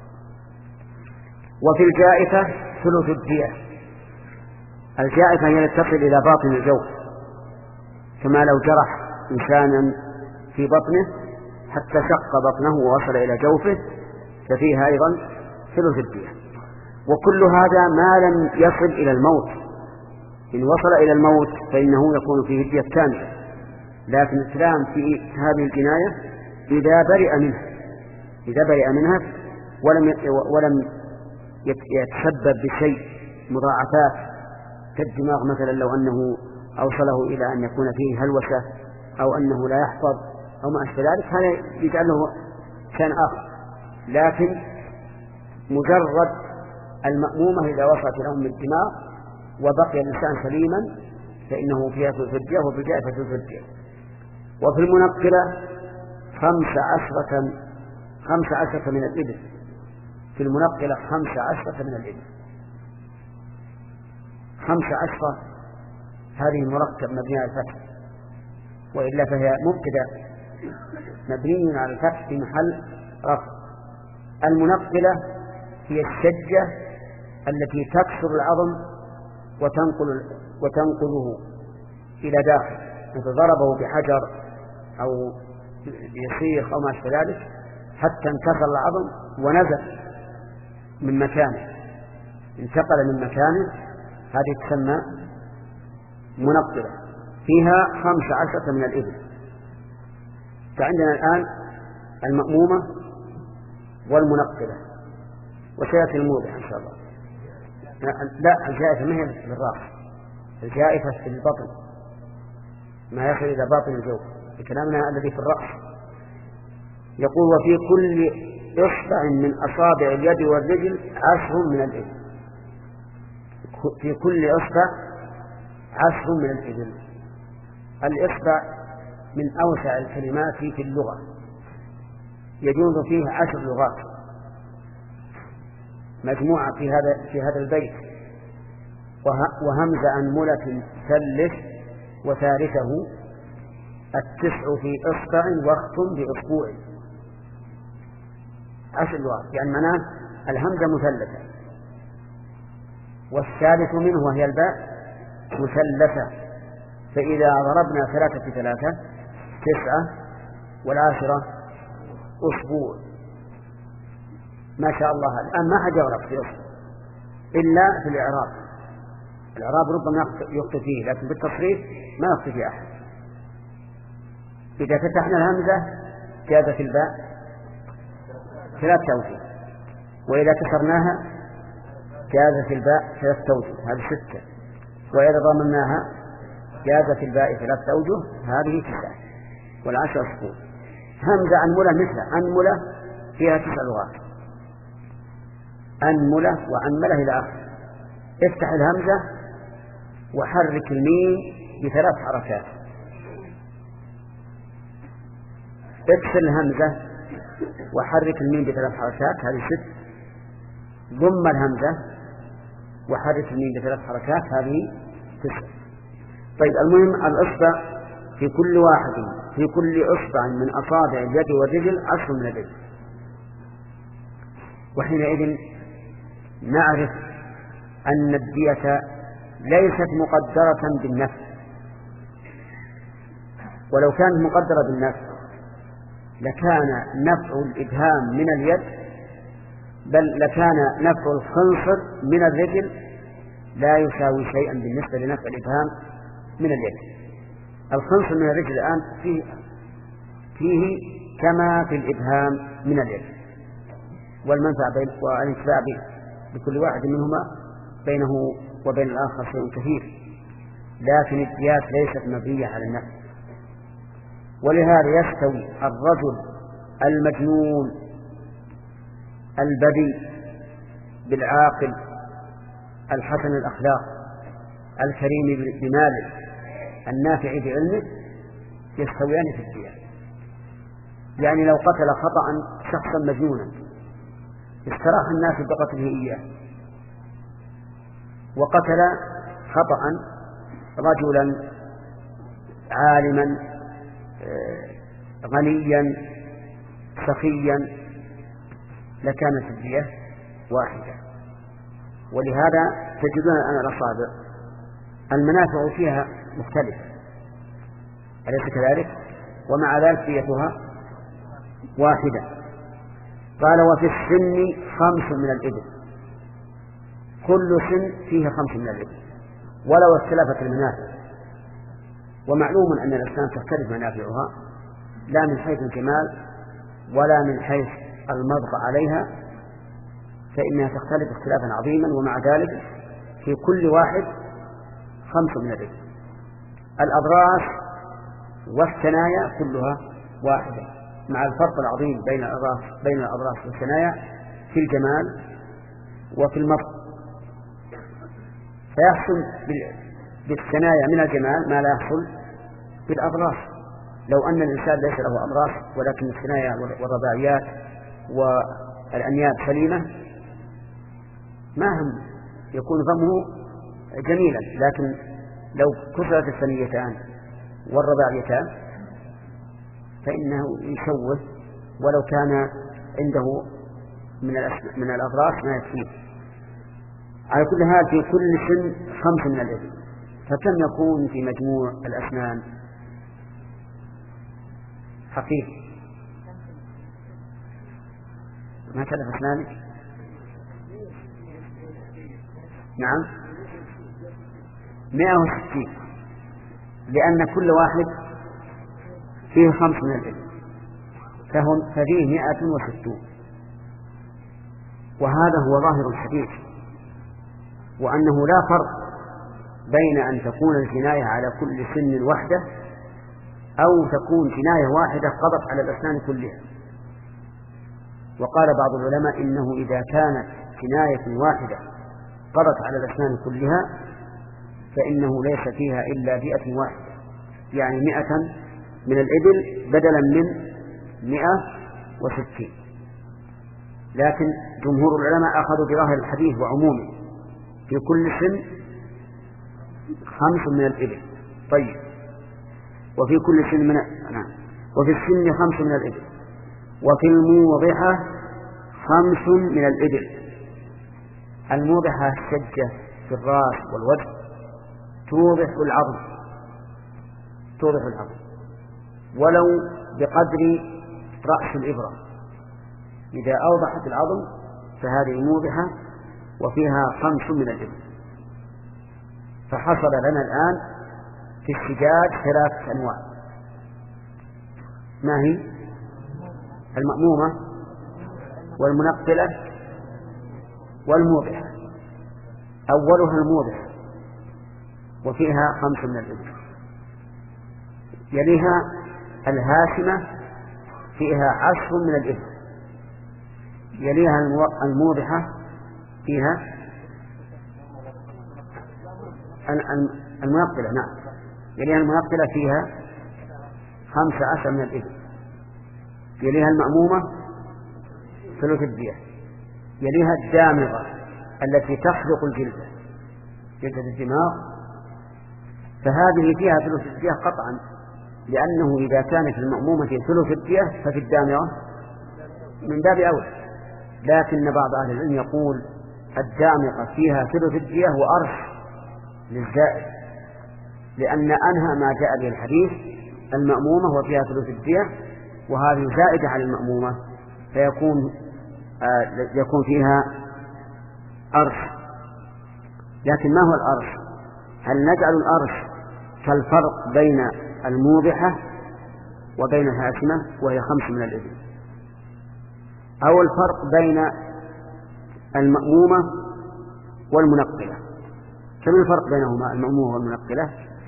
وفي الجائفة ثلث الدية. الجائفة هي التي تصل إلى باطن الجوف كما لو جرح إنسانا في بطنه حتى شق بطنه ووصل إلى جوفه ففيها أيضا ثلث الدية. وكل هذا ما لم يصل إلى الموت. إن وصل إلى الموت فإنه يكون فيه الدية كاملة. لكن الإسلام في هذه الجناية إذا برئ منها إذا برئ منها ولم ولم يتسبب بشيء مضاعفات كالدماغ مثلا لو أنه أوصله إلى أن يكون فيه هلوسة أو أنه لا يحفظ أو ما أشبه ذلك هذا يجعله شيء آخر. لكن مجرد المأمومة إذا وصلت إلى أم الدماغ وبقي الإنسان سليما فإنه فيها ثلث الدية وفي الجائفة ثلث الدية. وفي المنقلة خمس عشرة خمس عشرة من الإبل. في المنقلة خمس عشرة من الإبل. خمس عشرة هذه مركب مبني على الفتح وإلا فهي مبتدأ مبني على الفتح في محل رفع. المنقلة هي الشجة التي تكسر العظم وتنقل وتنقله إلى داخل مثل ضربه بحجر أو بيسيخ أو ما أشبه ذلك حتى انكسر العظم ونزل من مكانه انتقل من مكانه. هذه تسمى منقلة فيها خمس عشرة من الإبل. فعندنا الآن المأمومة والمنقلة وسيأتي الموضع إن شاء الله. لا الجائفة ما هي بالراس، الجائفة في البطن ما يصل إلى باطن الجوف بكلامنا الذي في الرأس. يقول وفي كل إصبع من أصابع اليد والرجل عشر من الإبل. في كل إصبع عشر من الإبل. الإصبع من أوسع الكلمات في اللغة، يجوز فيه عشر لغات مجموعة في هذا في هذا البيت. وهمز أنملة ثلث وثالثه التسع في إصبع واختم بأسبوع. عشر لغات يعني معناه الهمزة مثلثة، والثالث منه وهي الباء مثلثة، فإذا ضربنا ثلاثة في ثلاثة تسعة والعاشرة أسبوع. ما شاء الله الآن ما حد يغلق في أسبوع إلا في الإعراب. الإعراب ربما يخطئ فيه، لكن بالتصريف ما يخطئ فيه أحد. إذا فتحنا الهمزة جازت الباء ثلاث توجيه، وإذا كسرناها جازت الباء ثلاث توجيه، هذه ستة، وإذا ضمناها جازت الباء ثلاث توجيه، هذه تسعة، والعشر أسبوع. همزة أنملة مثل أنملة فيها تسع لغات، أنملة وأنملة إلى آخر. افتح الهمزة وحرك الميم بثلاث حركات، اكسر الهمزة وحرك الميم بثلاث حركات، هذه ست. ضم الهمزة وحرك الميم بثلاث حركات، هذه تسع. طيب المهم الإصبع في كل واحد في كل إصبع من أصابع اليد والرجل عشر من الرجل. وحينئذ نعرف أن الدية ليست مقدرة بالنفس، ولو كانت مقدرة بالنفس لكان نفع الإبهام من اليد، بل لكان نفع الخنصر من الرجل لا يساوي شيئا بالنسبة لنفع الإبهام من اليد. الخنصر من الرجل الآن فيه, فيه كما في الإبهام من اليد، والمنفع بين والانتفاع بكل واحد منهما بينه وبين الآخر شيء كثير، لكن الديات ليست مبنية على النفس. ولهذا يستوي الرجل المجنون البدي بالعاقل الحسن الأخلاق الكريم بماله النافع بعلمه، يستويان في الديات. يعني لو قتل خطأ شخصا مجنونا استراح الناس بقتله إياه، وقتل خطأ رجلا عالما غنيا سخيا لكانت الدية واحدة. ولهذا تجدون أن الأصابع المنافع فيها مختلفة، أليس كذلك؟ ومع ذلك ديتها واحدة. قال وفي السن خمس من الإبل، كل سن فيه خمس من الإبل ولو اختلفت المنافع. ومعلوم أن الأسنان تختلف منافعها لا من حيث الكمال ولا من حيث المضغ عليها، فإنها تختلف اختلافا عظيما، ومع ذلك في كل واحد خمس من الإبل. الأضراس والثنايا كلها واحدة، مع الفرق العظيم بين الأضراس بين الأضراس والثنايا في الجمال وفي المضغ. فيحصل بالثنايا من الجمال ما لا يحصل بالأضراس. لو أن الإنسان ليس له أضراس ولكن الثنايا والرباعيات والأنياب سليمة ما هم يكون فمه جميلا، لكن لو كسرت الثنيتان والرباعيتان فإنه يشوه ولو كان عنده من من الأضراس ما يكفيه. على كل حال في كل سن خمس من الإبل، فكم يكون في مجموع الأسنان حقيقي؟ ما تلف أسنانك؟ نعم مئة وستين، لأن كل واحد فيه خمس من الإبل فهم ففيه مئة وستون. وهذا هو ظاهر الحديث، وأنه لا فرق بين أن تكون الجناية على كل سن وحده أو تكون جناية واحدة قضت على الأسنان كلها. وقال بعض العلماء إنه إذا كانت جناية واحدة قضت على الأسنان كلها فإنه ليس فيها إلا بيئة واحدة، يعني مئة من الإبل بدلا من مئة وستين. لكن جمهور العلماء أخذوا بظاهر الحديث وعمومه، في كل سن خمس من الإبل. طيب، وفي كل سن من نعم وفي السن خمس من الإبل، وفي الموضحة خمس من الإبل. الموضحة الشجة في الرأس والوجه توضح العظم توضح العظم ولو بقدر رأس الإبرة، إذا أوضحت العظم فهذه موضحة وفيها خمس من الإبل. فحصل لنا الآن في الشجاج ثلاث أنواع. ما هي؟ المأمومة والمنقلة والموضحة. أولها الموضحة وفيها خمس من الإبل، يليها الهاشمة فيها عشر من الإبل، يليها الموضحة فيها المنقلة نعم يليها المنقلة فيها خمس عشر من الإبل، يليها المأمومة ثلث الدية، يليها الدامغة التي تخلق الجلدة جلدة الدماغ، فهذه فيها ثلث الدية قطعا، لأنه إذا كانت المأمومة ثلث الدية ففي الدامغة من باب أولى. لكن بعض أهل العلم يقول الدامغة فيها ثلث الدية وأرش للزائد، لأن أنهى ما جاء به الحديث المأمومة وفيها ثلث الدية، وهذه زائدة على المأمومة فيكون آه يكون فيها أرش. لكن ما هو الأرش؟ هل نجعل الأرش كالفرق بين الموضحة وبين الهاشمة وهي خمس من الإبل، أو الفرق بين المأمومة والمنقلة؟ كم الفرق بينهما المأمومة والمنقلة؟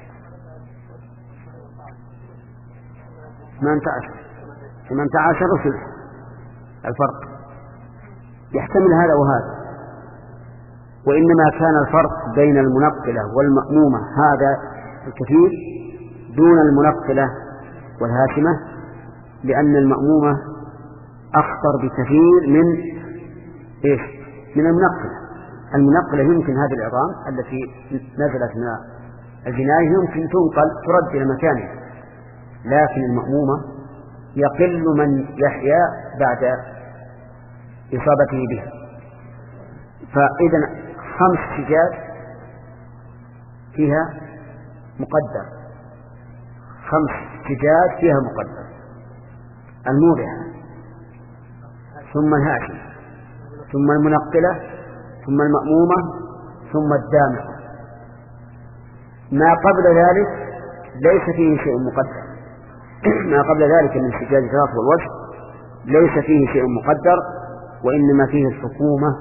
ثمانية عشر ثمانية عشر وثلث. الفرق يحتمل هذا وهذا، وإنما كان الفرق بين المنقلة والمأمومة هذا الكثير دون المنقلة والهاشمة، لأن المأمومة أخطر بكثير من إيش؟ من المنقلة. المنقلة يمكن هذه العظام التي نزلت من الجناية يمكن تنقل ترد إلى مكانها، لكن المأمومة يقل من يحيا بعد إصابته بها. فإذا خمس شجاج فيها مقدر خمس شجاج فيها مقدر الموضحة ثم الهاشمة ثم المنقلة ثم المأمومة ثم الدامغة. ما قبل ذلك ليس فيه شيء مقدر ما قبل ذلك من شجاج الراس والوجه ليس فيه شيء مقدر، وإنما فيه الحكومة.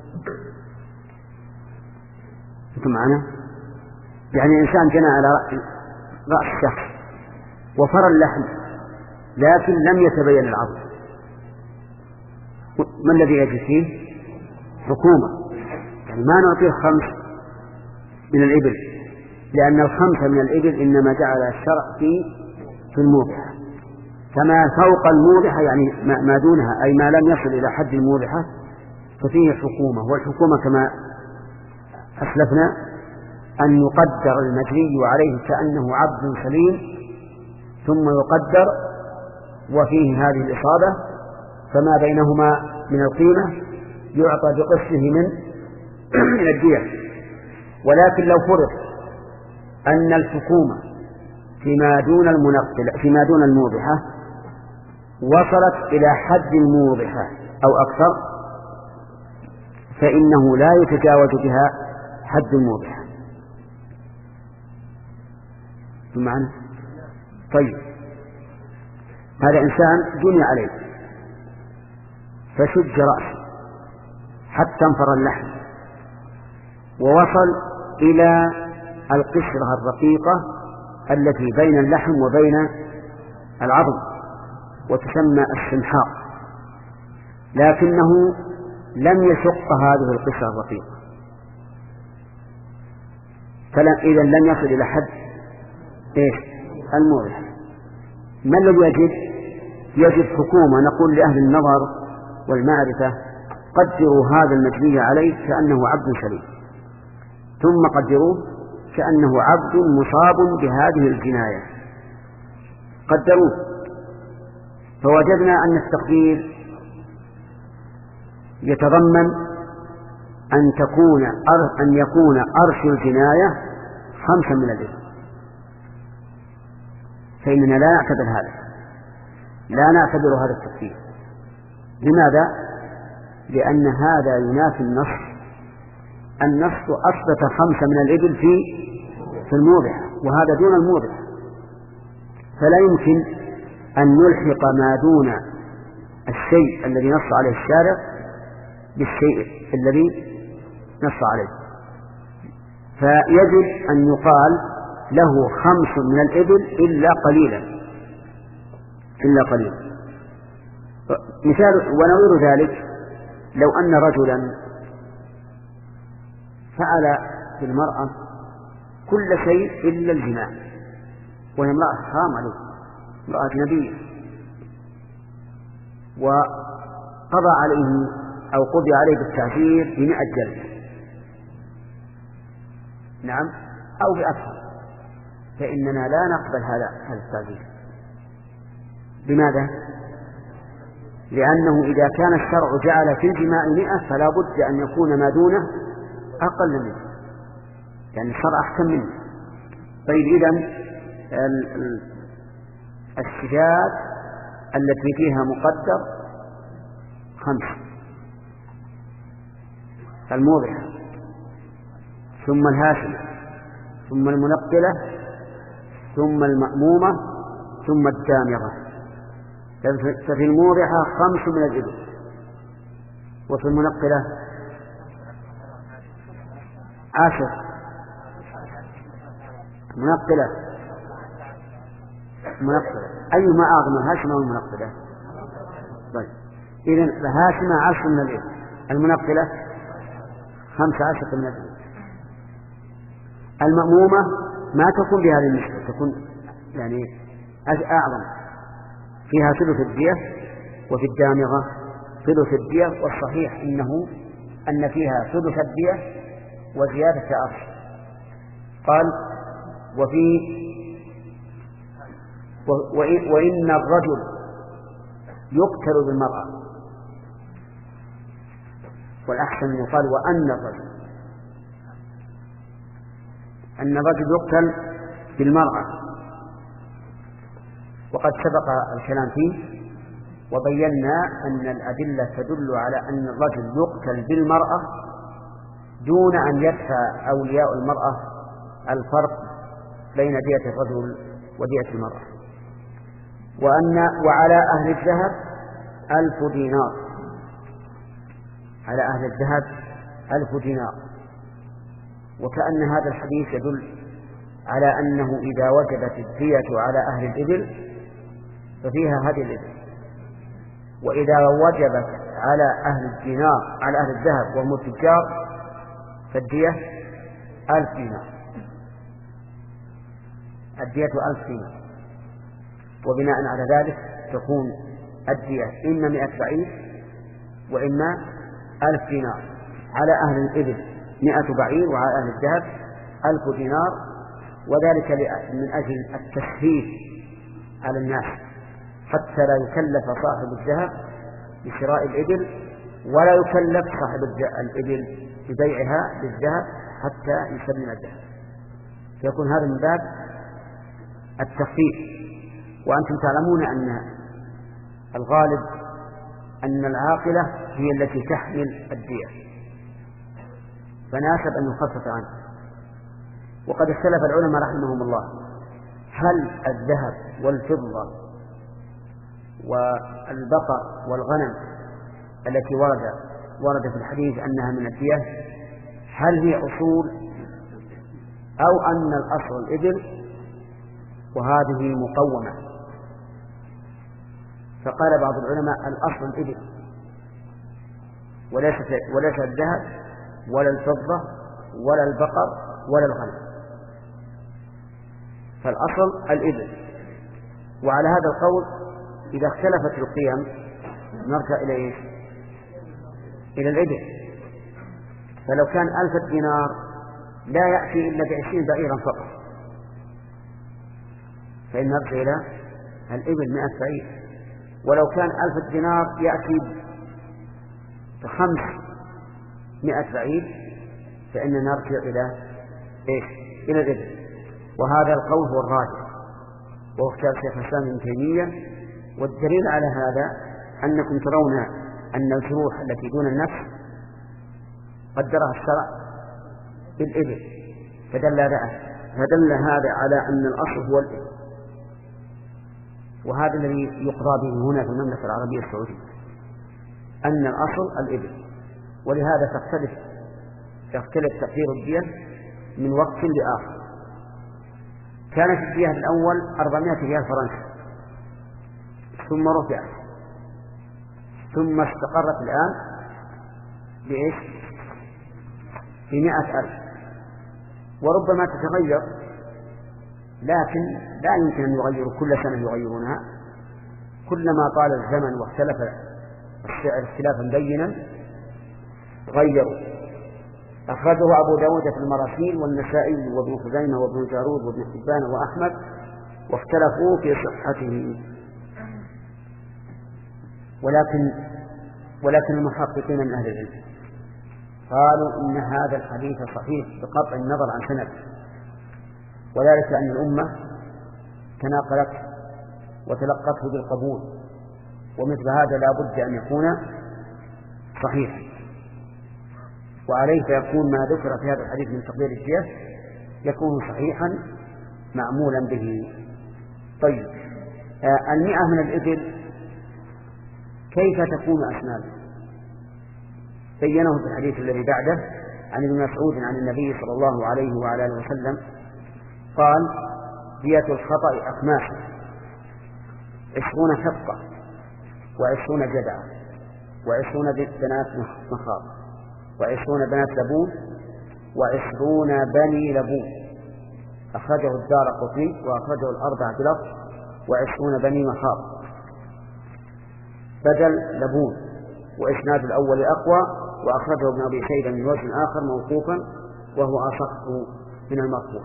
أنتم معنا؟ يعني إنسان جنى على رأس الشخص وفر اللحم لكن لم يتبين العظم، ما الذي يجب فيه؟ حكومة. يعني ما نعطيه خمس من الإبل، لأن الخمسة من الإبل إنما جعل الشرع في في الموضحة، فما فوق الموضحة يعني ما دونها أي ما لم يصل إلى حد الموضحة ففيه حكومة. والحكومة كما أسلفنا أن يقدر المجري عليه كأنه عبد سليم ثم يقدر وفيه هذه الإصابة، فما بينهما من القيمة يعطى بقسمه من من الدية. ولكن لو فرض أن الحكومة فيما دون المنقلة فيما دون الموضحة وصلت إلى حد الموضحة أو أكثر فإنه لا يتجاوز بها حد الموضحة. بمعنى طيب هذا إنسان جني عليه فشج رأسه حتى انفر اللحم ووصل إلى القشرة الرقيقة التي بين اللحم وبين العظم وتسمى السمحاء، لكنه لم يشق هذه القشرة الرقيقة، إذا لم يصل إلى حد إيش الموضح. ما الذي يجب؟ يجب حكومة نقول لأهل النظر والمعرفة قدروا هذا المجني عليه كأنه عبد سليم، ثم قدروه كأنه عبد مصاب بهذه الجناية، قدروه. فوجدنا أن التقدير يتضمن أن تكون أن يكون أرش الجناية خمسا من الإبل، فإننا لا نعتبر هذا لا نعتبر هذا التقدير. لماذا؟ لأن هذا ينافي النص. النص أثبت خمسة من الإبل في في الموضع، وهذا دون الموضع، فلا يمكن أن نلحق ما دون الشيء الذي نص عليه الشارع بالشيء الذي نص عليه. فيجب أن يقال له خمس من الإبل إلا قليلا إلا قليلا. مثال ونظير ذلك لو أن رجلا فعل في المرأة كل شيء إلا الجماع، وهي امرأة حرام عليه، امرأة أجنبية، وقضى عليه أو قضي عليه بالتعزير بمئة جلدة، نعم، أو بأكثر، فإننا لا نقبل هذا هذا التعزير. لماذا؟ لأنه إذا كان الشرع جعل في الجماع مئة فلا بد أن يكون ما دونه أقل منه، يعني الشرع أحكم منه. طيب إذن الشجاج التي فيها مقدر خمس، الموضحة ثم الهاشمة ثم المنقلة ثم المأمومة ثم الدامغة. ففي الموضحة خمس من الإبل، وفي المنقلة عشر. منقلة منقلة أيما أعظم الهاشمة أو المنقلة؟ طيب إذن الهاشمة عشر من الإبل، المنقلة خمس عشر من الإبل. المأمومة ما تكون بهذه النسبة، تكون يعني أعظم، فيها ثلث الدية، وفي الدامغة ثلث الدية، والصحيح إنه أن فيها ثلث الدية وزيادة عشر. قال وفي وإن الرجل يقتل بالمرأة، والأحسن أن يقال وأن الرجل أن الرجل يقتل بالمرأة، وقد سبق الكلام فيه وبينا أن الأدلة تدل على أن الرجل يقتل بالمرأة دون أن يدفع أولياء المرأة الفرق بين دية الرجل ودية المرأة. وأن وعلى أهل الذهب ألف دينار، على أهل الذهب ألف دينار. وكأن هذا الحديث يدل على أنه إذا وجبت الدية على أهل الإبل ففيها هذه الإبل، وإذا وجبت على أهل الدينار على أهل الذهب وهم التجار فالدية ألف دينار، الدية ألف دينار. وبناء على ذلك تكون الدية إما مئة بعير وإما ألف دينار، على أهل الإبل مئة بعير وعلى أهل الذهب ألف دينار، وذلك من أجل التسهيل على الناس حتى لا يكلف صاحب الذهب بشراء الإبل ولا يكلف صاحب الإبل ببيعها للذهب حتى يسلم الذهب، فيكون هذا من باب التخفيف. وأنتم تعلمون أن الغالب أن العاقلة هي التي تحمل الدية، فناسب أن يخفف عنه. وقد اختلف العلماء رحمهم الله هل الذهب والفضة والبقر والغنم التي ورد ورد في الحديث أنها من الدية، هل هي أصول أو أن الأصل الإبل وهذه مقومة؟ فقال بعض العلماء الأصل الإبل وليس وليس الذهب ولا الفضة ولا البقر ولا الغنم، فالأصل الإبل. وعلى هذا القول إذا اختلفت القيم نرجع إلى إيش؟ إلى الإبل. فلو كان ألف دينار لا يأتي إلا بعشرين بعيرا فقط، فإن نرجع إلى الإبل مئة بعير. ولو كان ألف دينار يأتي بخمس مئة بعير فإن نرجع إلى إيش؟ إلى الإبل. وهذا القول هو الراجح وهو اختيار شيخ الإسلام ابن تيمية. والدليل على هذا أنكم ترون أن الجروح التي دون النفس قدرها الشرع بالإبل، فدل فدل هذا على أن الأصل هو الإبل. وهذا الذي يقضى به هنا في المملكة العربية السعودية، أن الأصل الإبل. ولهذا تختلف يختلف تقدير الدية من وقت لآخر. كانت الدية الأول أربعمائة ريال فرنسي ثم رفعت ثم استقرت الآن بإيش؟ بمئة ألف، وربما تتغير، لكن لا يمكن أن يغيروا كل سنة يغيرونها. كلما طال الزمن واختلف السعر اختلافا بينا غيروا. أخرجه أبو داود في المراسيل والنسائي وابن خزيمة وابن جارود وابن حبان وأحمد واختلفوا في صحته. ولكن ولكن المحققين من أهل العلم قالوا إن هذا الحديث صحيح بقطع النظر عن سند، وذلك أن الأمة تناقلته وتلقته بالقبول، ومثل هذا لا بد أن يكون صحيحا. وعليه فيكون ما ذكر في هذا الحديث من تقدير الدية يكون صحيحا معمولا به. طيب، آه المئة من الإبل كيف تكون أسناده؟ بينه في الحديث الذي بعده عن ابن مسعود عن النبي صلى الله عليه وعلى آله وسلم قال: دية الخطأ أخماس، عشرون حقة وعشرون جدعة وعشرون بنات مخاض وعشرون بنات لبون وعشرون بني لبون. أخرجه الدارقطني وأخرجه الأربعة بلفظ وعشرون بني مخاض بدل لبون، وإسناد الأول أقوى، وأخرجه ابن أبي شيبة من وجه آخر موقوفا وهو أصح من المرفوع.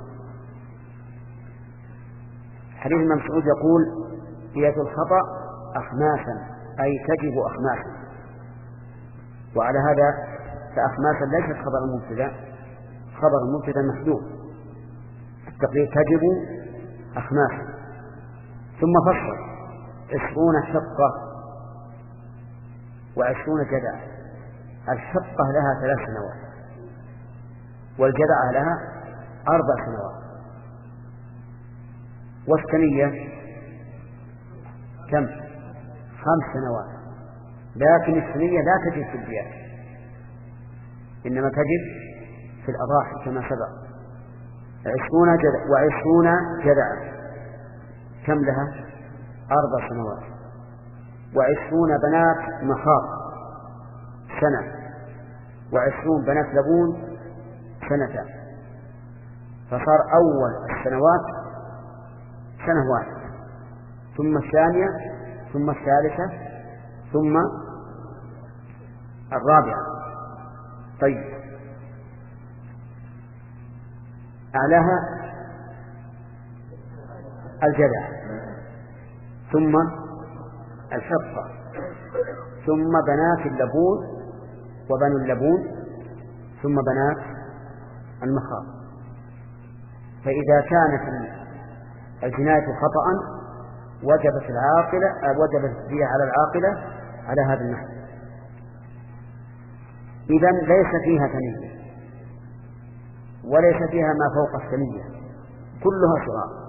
حديث ابن مسعود يقول: دية الخطأ أخماسا، أي تجب أخماسا. وعلى هذا فأخماسا ليست خبر المبتدأ، خبر المبتدأ محذوف، التقدير تجب أخماسا. ثم فصل: عشرون حقة وعشرون جدعة. الحقة لها ثلاث سنوات والجدعة لها أربع سنوات. والثنية كم؟ خمس سنوات. لكن الثنية لا تجب في الديات، إنما تجب في الأضاحي كما سبق. عشرون جدع وعشرون جدعة كم لها؟ أربع سنوات. وعشرون بنات مخاض سنة وعشرون بنات لبون سنتان. فصار أول السنوات سنة واحدة، ثم الثانية، ثم الثالثة، ثم الرابعة. طيب، أعلاها الجدع، ثم الحقة، ثم بنات اللبون وبنو اللبون، ثم بنات المخاض. فإذا كانت الجناية خطأ وجبت العاقلة وجبت الدية على العاقلة على هذا النحو. إذن ليس فيها ثنية وليس فيها ما فوق الثنية، كلها صغار.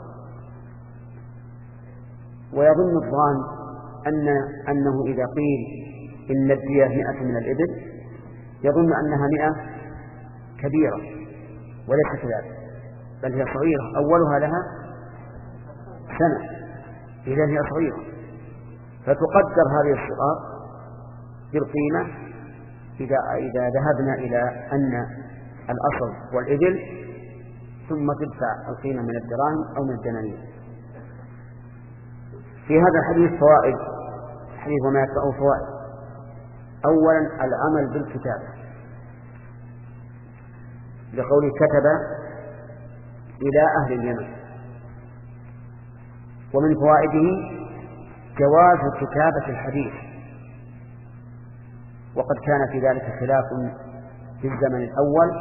ويظن الظان أن أنه إذا قيل إن الدية مئة من الإبل يظن أنها مئة كبيرة وليس كذلك، بل هي صغيرة أولها لها سنة، إذن هي صغيرة، فتقدر هذه الصغار بالقيمة إذا إذا ذهبنا إلى أن الأصل والإبل، ثم تدفع القيمة من الدراهم أو من الدنانير. في هذا الحديث فوائد، الحديث وما يتبعه فوائد. أولا العمل بالكتابة، لقوله كتب إلى أهل اليمن. ومن فوائده جواز كتابة الحديث، وقد كان في ذلك خلاف في الزمن الأول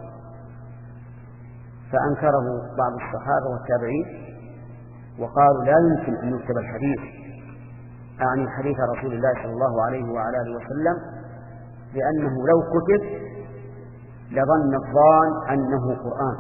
فأنكره بعض الصحابة والتابعين وقالوا لا يمكن أن يكتب الحديث، أعني حديث رسول الله صلى الله عليه وعلى آله وسلم، لأنه لو كتب لظن الظان أنه قرآن،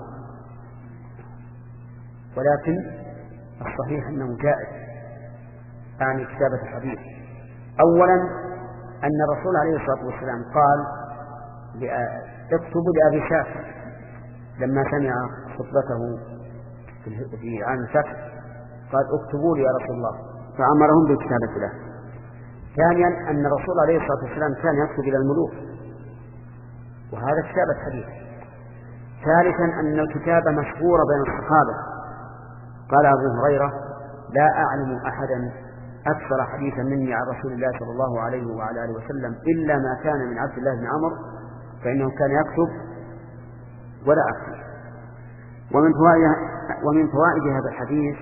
ولكن الصحيح أنه جائز أعني كتابة الحديث. أولا أن الرسول عليه الصلاة والسلام قال اكتبوا لأبي شاكر لما سمع خطبته في عام الفتح، قال اكتبوا لي يا رسول الله، فأمرهم بالكتابة له. ثانيا أن الرسول عليه الصلاة والسلام كان يكتب إلى الملوك، وهذا كتابة حديث. ثالثا أن الكتابة مشهورة بين الصحابة، قال أبو هريرة لا أعلم أحدا أكثر حديثا مني عن رسول الله صلى الله عليه وعلى آله وسلم إلا ما كان من عبد الله بن عمرو فإنه كان يكتب ولا أكتب. ومن فوائد ومن فوائد هذا الحديث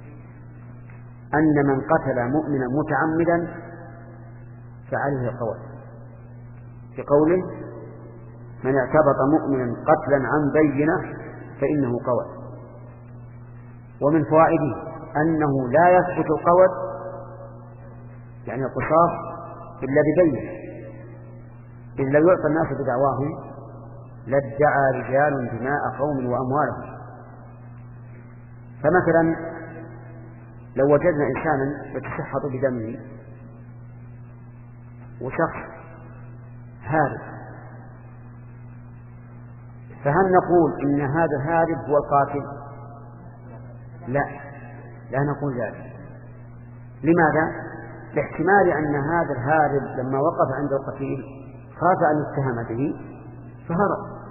أن من قتل مؤمنا متعمدا فعليه قول، في قوله من اعتبط مؤمنا قتلا عن بينة فإنه قول. ومن فوائده أنه لا يثبت القول يعني القصاص إلا ببينة، إذ لو يعطى الناس بدعواهم لادعى رجال دماء قوم وأموالهم. فمثلا لو وجدنا إنسانا يتشحط بدمه وشخص هارب، فهل نقول إن هذا الهارب هو القاتل؟ لا، لا نقول ذلك. لماذا؟ لاحتمال أن هذا الهارب لما وقف عند القتيل خاف أن يتهم به فهرب.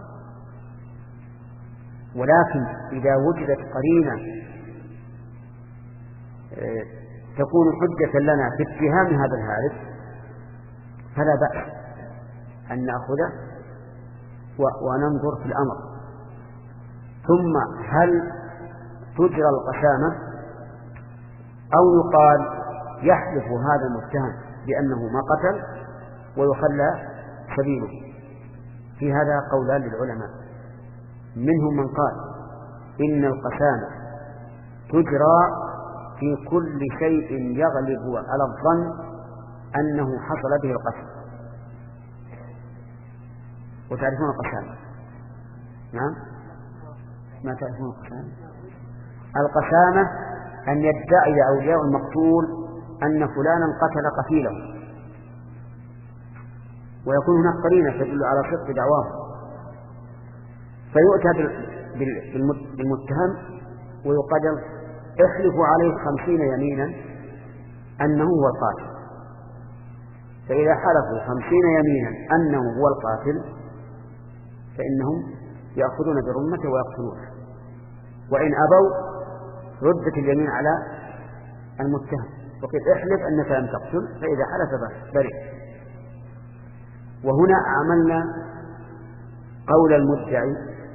ولكن إذا وجدت قرينة تكون حجة لنا في اتهام هذا الهارب فلا بأس أن نأخذه وننظر في الأمر. ثم هل تجرى القسامة أو يقال يحلف هذا المتهم بأنه ما قتل ويخلى سبيله؟ في هذا قولان للعلماء، منهم من قال إن القسامة تجرى في كل شيء يغلب على الظن أنه حصل به القتل. وتعرفون القسامة؟ نعم، ما تعرفون القسامة؟ القسامة أن يدعي أولياء المقتول أن فلانا قتل قتيله، ويكون هناك قرينة تدل على صدق دعواه، فيؤتى بالمتهم ويقدر احلف عليه خمسين يمينا أنه هو القاتل. فإذا حلفوا خمسين يمينا أنه هو القاتل فإنهم يأخذون برمته ويقتلونه، وإن أبوا ردت اليمين على المتهم وقد احلف أنك لم تقتل، فإذا حلف برئ. وهنا عملنا قول المدعي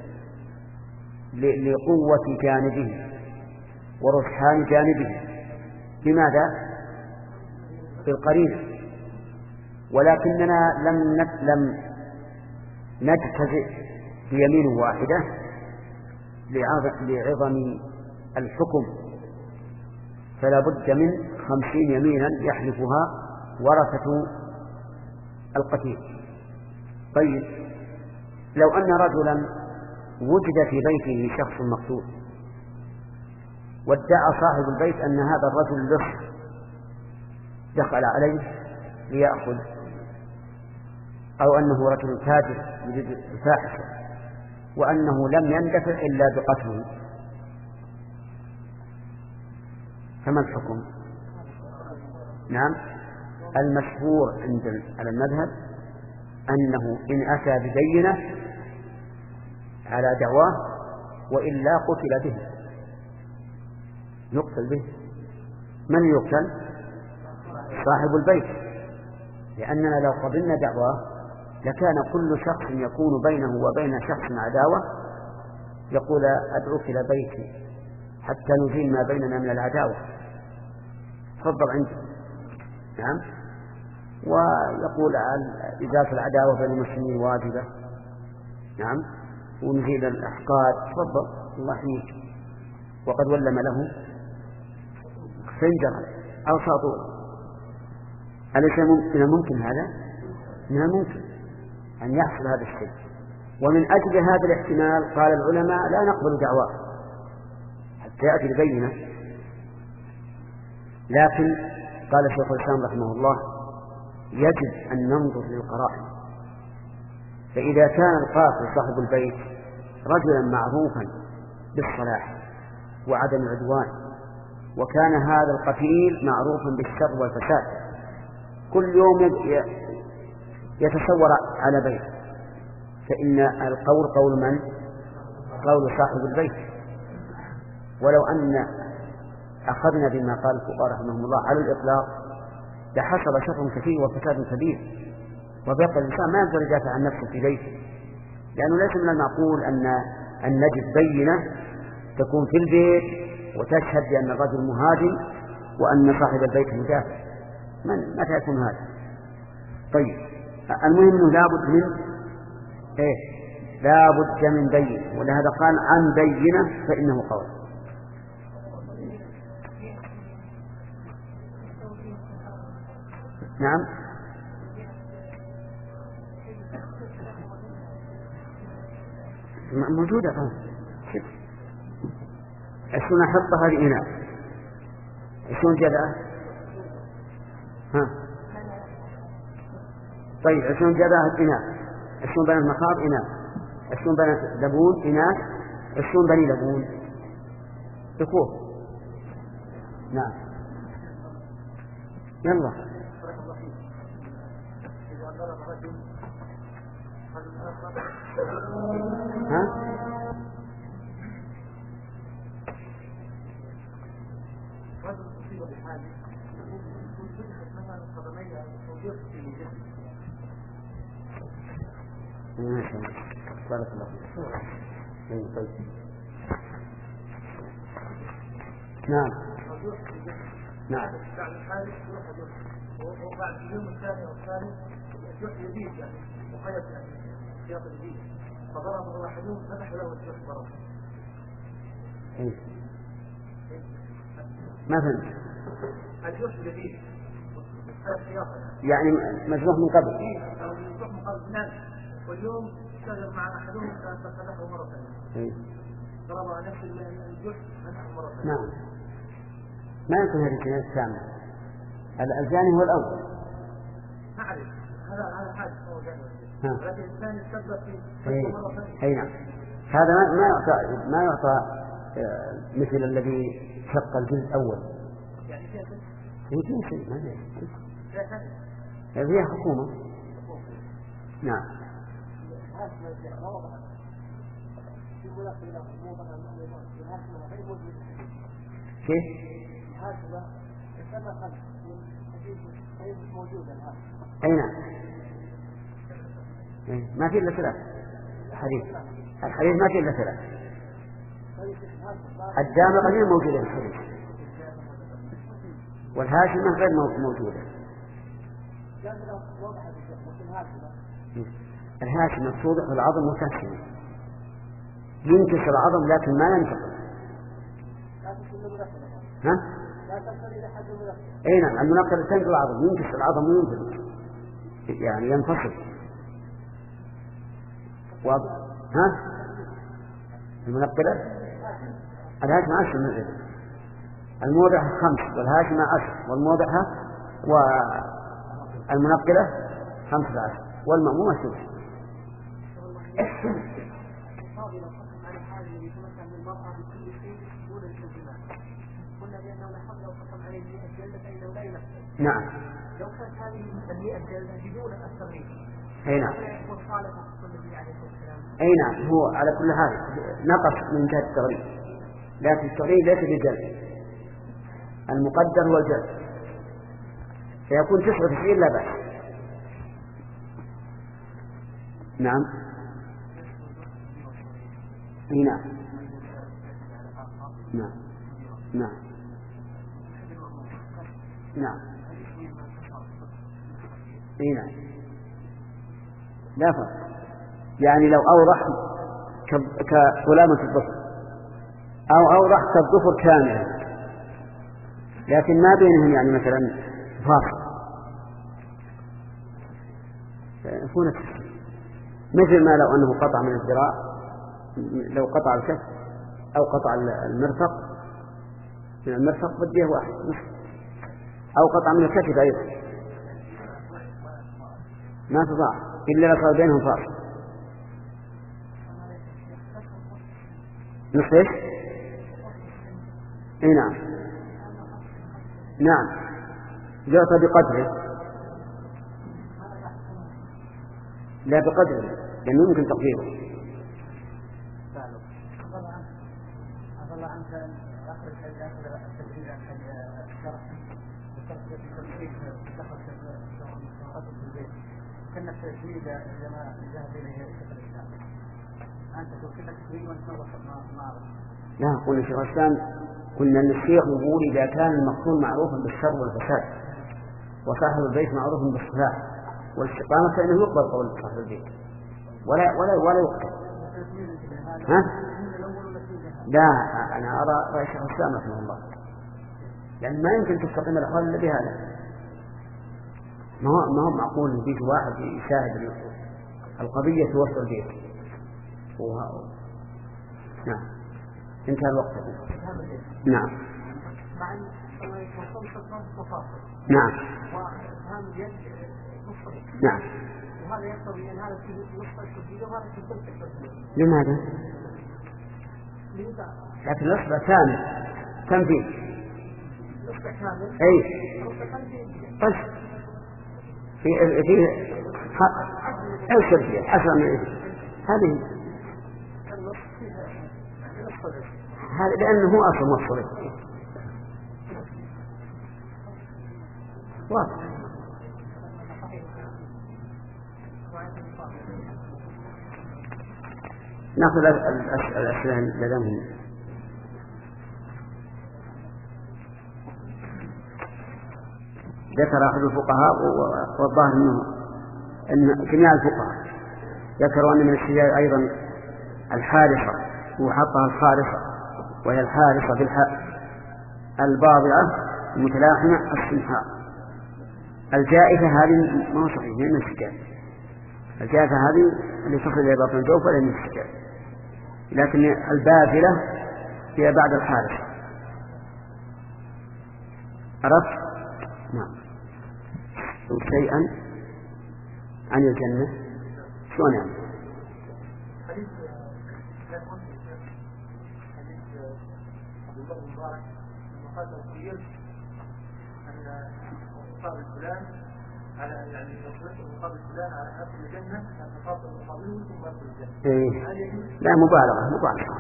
لقوة جانبه ورجحان جانبه. لماذا؟ بالقرينة. ولكننا لم لم نجتزئ بيمين واحدة لعظم الحكم، فلا بد من خمسين يمينا يحلفها ورثة القتيل. طيب لو أن رجلا وجد في بيته شخص مقتول وادعى صاحب البيت أن هذا الرجل لص دخل عليه ليأخذ أو أنه رجل تاجر يريد الفاحشة وأنه لم يندفع إلا بقتله، فما الحكم؟ نعم، المشهور عند على المذهب أنه إن أتى ببينة على دعواه وإلا قتل به، يقتل به. من يقتل؟ صاحب البيت، لأننا لو قبلنا دعواه لكان كل شخص يكون بينه وبين شخص عداوة يقول أدعوك إلى بيتي حتى نزيل ما بيننا من العداوة، تفضل عندي. نعم، ويقول إزالة العداوة بين المسلمين واجبة. نعم، ونزيل الأحقاد، تفضل الله يحييك. وقد ولم له خنجرا أو ساطورا. أليس من الممكن هذا؟ من الممكن أن يحصل هذا الشيء. ومن أجل هذا الاحتمال قال العلماء لا نقبل دعواه حتى يأتي البينة. لكن قال شيخ الإسلام رحمه الله يجب أن ننظر للقرائن، فإذا كان القاتل صاحب البيت رجلا معروفا بالصلاح وعدم العدوان، وكان هذا القتيل معروفا بالشر والفساد، كل يوم يتصور على بيت، فإن القول قول من؟ قول صاحب البيت. ولو أن أخذنا بما قال الفقهاء رحمهم الله على الإطلاق لحصل شر كثير وفساد كبير، وبقى الإنسان ما يقدر يدافع عن نفسه في بيته، لأنه ليس من المعقول أن أن نجد بينة تكون في البيت وتشهد بأن الرجل مهاجم وأن صاحب البيت مدافع. من متى يكون هذا؟ طيب، المهم أنه لابد من إيه؟ لابد من بينة، ولهذا قال عن بينة فإنه قول. نعم، موجودة الآن. شلون أحطها هذه إناء؟ شلون جذعة؟ ها؟ طيب، شلون جذعة إناء؟ شلون بنى المخاض إناء؟ شلون بنى لبون إناء؟ شلون بني لبون؟ ذكور. نعم، يلا. ها؟ رجل أصيب بحاله مثلا قدميه توجيه في جسمه. ما شاء الله، بارك الله فيك. طيب، نعم نعم. بعد الحادث يروح يروح وبعد اليوم الثاني أو الثالث يزيد يعني مقيد يعني سياق الجديد، فضربه واحدهم فتح له الشيخ ضرب. إيه؟ ما فهمت. الجيش الجديد يعني مجروح من قبل. إيه، أو مجروح من قبل نعم، واليوم اشتغل مع أحدهم ففتحه مرة ثانية. إيه؟ ضرب على نفس الجيش فتحه مرة ثانية. نعم، ما يكون هذه الجناية الثامنة. الزاني هو الأول. نعرف هذا هذا حادث هو جاني، لكن الثاني استقبل في إيه؟ مرة ثانية. أي نعم. هذا ما ما يعطى ما يعطى مثل الذي شق الجلد الأول. يعني فيها شيء. فيها شيء ما فيها. فيها ثانية. فيها حكومة. نعم. كيف؟ أي نعم. ما في إلا ثلاث حديث. الحديث ما في إلا ثلاث. الدامة غير موجودة في الحديث، والهاشمة غير موجودة. الهاشمة توضح العظم وتهشم، ينكسر العظم لكن ما ينتقل. ها؟ اي نعم، المنقل تنقل العظم، ينكسر العظم وينفلت، يعني ينفصل. واضح؟ ها؟ المنقلة الهاشمة عشر من الإبل، الموضع خمس، والهاشمة عشر، والموضعها والمنقلة خمسة عشر. والمأموم الثلث. نعم. لو كانت هذه المئة جلدة بدون التغريب. أي نعم. أي نعم. هو على كل حال نقص من جهة التغريب، لكن التغريب ليس بالجلد، المقدر هو الجلد، فيكون تسعة وتسعين لا بأس. نعم. أي نعم. نعم. نعم. نعم. أي نعم. لا فرق، يعني لو أوضح كظلامة الظفر أو أوضح كالظفر كاملا، لكن ما بينهم يعني مثلا فاصل يكون مثل ما لو أنه قطع من الذراع، لو قطع الكف أو قطع المرفق من المرفق بديه واحد، أو قطع من الكتف أيضا ما تضاع إلا لو صار بينهم فاصل. نصف ايش؟ اي نعم. نعم. يعطى بقدره، لا بقدره، لأنه يمكن تقديره. أفضل عنك أن أخرج التدريب عن الشرح بترتيب التدريب دخل في البيت كنا التجويد عندما ذهب إليه شيخ الإسلام أنت تركب التجويد وأنت ما لا، قلنا شيخ الإسلام قلنا أن الشيخ يقول إذا كان المقصود معروفا بالشر والفساد وصاحب البيت معروف بالصلاح والاستقامة فإنه يقبل قول صاحب البيت ولا ولا ولا يقبل. ها؟ لا، أنا أرى رأي شيخ الإسلام رحمه الله، لأن ما يمكن تستقيم الأحوال إلا بهذا. ما هو ما هو معقول يجيك واحد يشاهد القضية في وسط البيت. وها... نعم. انتهى الوقت. نعم. نعم. نعم. وهذا يقتضي أن هذا في نصف التسجيل وهذا في ثلث التسجيل. لماذا؟ لكن الأصبع كامل تنفيذ. الأصبع كامل. أي. طيب. في في أوسر فيه أسرع من هذه هذا لأنه هو أصل مصري واضح. نأخذ الأسئلة لديهم. ذكر أحد الفقهاء والظاهر منه أن جميع الفقهاء ذكروا أن من الشجار أيضا الحارصة وحطها الخارصة، وهي الحارصة بالحاء الباضعة المتلاحمة السمحاء. الجائفة هذه ما هو صحيح من الشجار، الجائفة هذه اللي تصل إلى باطن الجوف ولا من الشجار، لكن الباذلة هي بعد الحارصة. عرفت؟ نعم. شيئا عن الجنة شلون يعني؟ حديث حديث عبد الله بن مبارك قال الخير أن مقابل فلان على يعني يصلح مقابل فلان على أكل الجنة أن تقابل مقابله ثم يأكل الجنة. إيه. لا مبالغة مبالغة.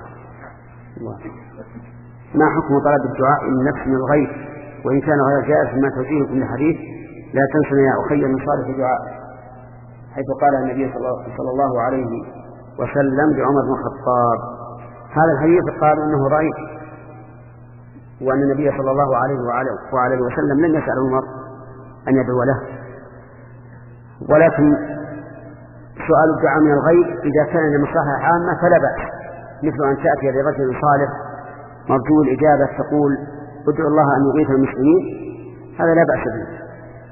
ما حكم طلب الدعاء من نفس من الغير وإن كان غير جائز ما توجيهكم لحديث لا تنسنا يا أخي من صالح الدعاء، حيث قال النبي صلى الله عليه وسلم لعمر بن الخطاب. هذا الحديث قال إنه ضعيف، وأن النبي صلى الله عليه وعلى وسلم لم يسأل عمر أن يدعو له، ولكن سؤال الدعاء من الغير إذا كان لمصلحة عامة فلا بأس، مثل أن تأتي لرجل صالح مرجو الإجابة تقول ادعو الله أن يغيث المسلمين، هذا لا بأس به.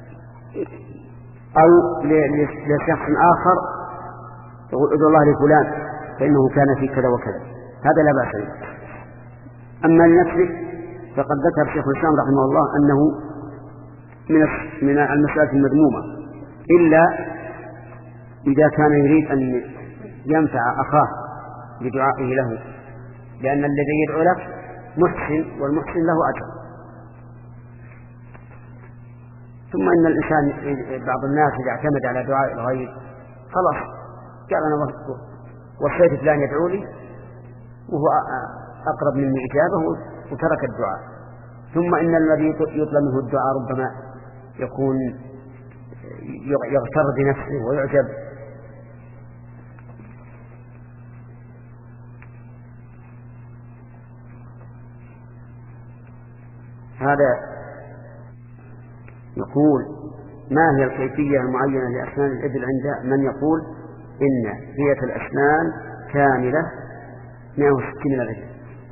أو لشخص آخر تقول ادعو الله لفلان فإنه كان في كذا وكذا، هذا لا بأس به. أما لنفسك فقد ذكر شيخ الإسلام رحمه الله أنه من من المسألة المذمومة، إلا إذا كان يريد أن ينفع أخاه بدعائه له، لأن الذي يدعو لك محسن والمحسن له أجر. ثم إن الإنسان بعض الناس إذا اعتمد على دعاء الغير خلاص قال أنا وصيت فلان يدعو لي وهو أقرب مني إجابة وترك الدعاء. ثم إن الذي يطلب منه الدعاء ربما يكون يغتر بنفسه ويعجب. هذا يقول ما هي الكيفية المعينة لأسنان الإبل عند من يقول إن فية الأسنان كاملة مئة وستين رجل؟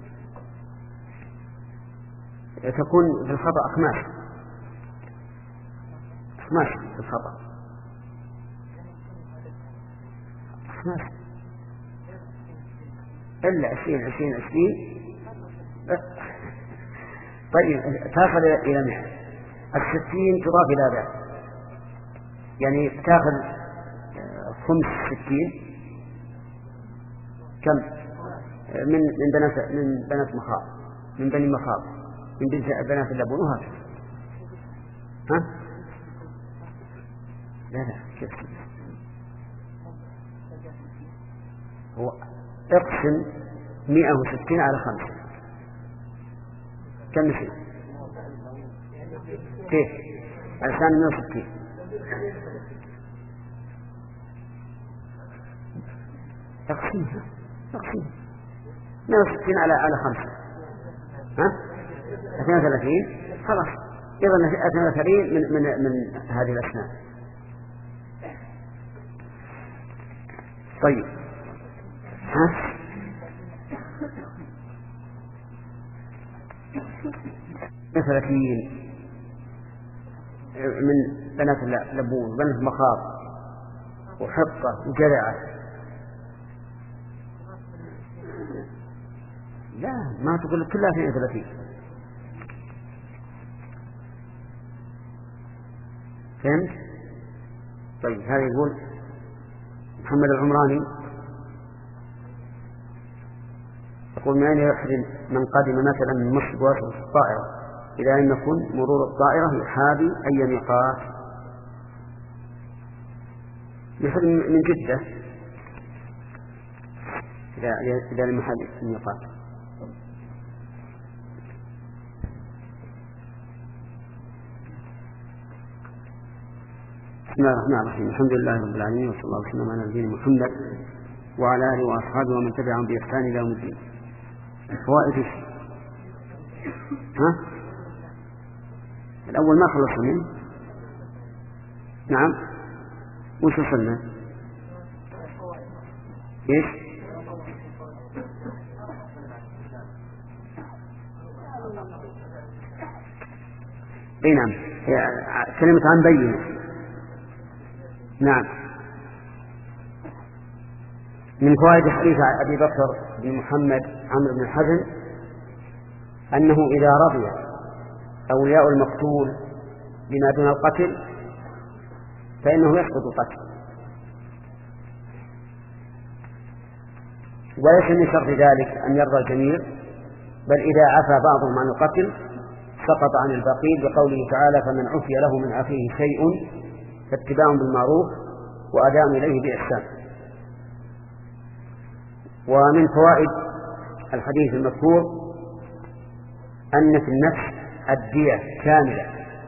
تكون في الخطأ أخماس أخماس في الخطأ أخماس إلا عشرين عشرين عشرين. طيب تأخذ إلى مئة. الستين تضاف إلى ذلك، يعني تأخذ خمس ستين كم من من بنات من بنات مخاض من بني مخاض من بنات اللبون وهكذا. ها؟ لا لا كيف هو اقسم مئة وستين على خمسة كم شيء؟ كيف؟ الآن مئة وستين اقسمها اقسمها مئة وستين على على خمسة ها؟ اثنين وثلاثين خلاص إذن اثنين وثلاثين من من من هذه الأسنان. طيب ها؟ ثلاثين من بنات اللبون وبنات مخاض وحقة وجرعة. لا ما تقول كلها اثنين وثلاثين. فهمت؟ طيب هذا يقول محمد العمراني يقول من أين يحرم من قدم مثلا من مصر بواسطة الطائرة إذا لم يكن مرور الطائرة يحاذي أي ميقات؟ يحرم من جدة إذا إذا لم يحاذي الميقات. بسم الله الرحمن الرحيم. الحمد لله رب العالمين وصلى الله وسلم على نبينا محمد وعلى آله وأصحابه ومن تبعهم بإحسان إلى يوم الدين. فوائد ها؟ الأول ما خلصنا منه. نعم وش وصلنا؟ إيش؟ أي نعم كلمة عن بينة. نعم من فوائد حديث أبي بكر بن محمد عمرو بن حزم أنه إذا رضي أولياء المقتول بما دون القتل فإنه يسقط القتل، وليس من شرط ذلك أن يرضى الجميع، بل إذا عفى بعضهم عن القتل سقط عن البقي بقوله تعالى فمن عفي له من أخيه شيء فاتباع بالمعروف وأداء إليه بإحسان. ومن فوائد الحديث المذكور أن في النفس الدية كاملة،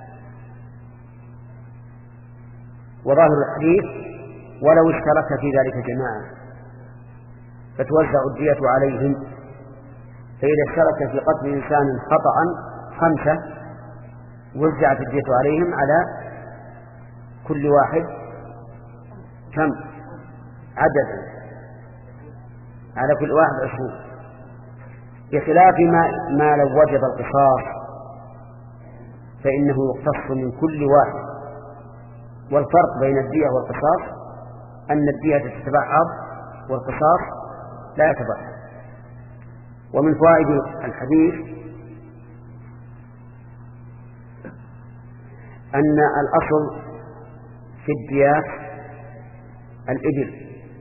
وظاهر الحديث ولو اشترك في ذلك جماعة فتوزع الدية عليهم، فإذا اشترك في قتل إنسان خطأ خمسة وزعت الدية عليهم على كل واحد كم عددا، على كل واحد عشرون، بخلاف ما, ما لو وجب القصاص فإنه يقتص من كل واحد. والفرق بين الدية والقصاص أن الدية تتبعض والقصاص لا يتبعض. ومن فوائد الحديث أن الأصل في الديات الإبل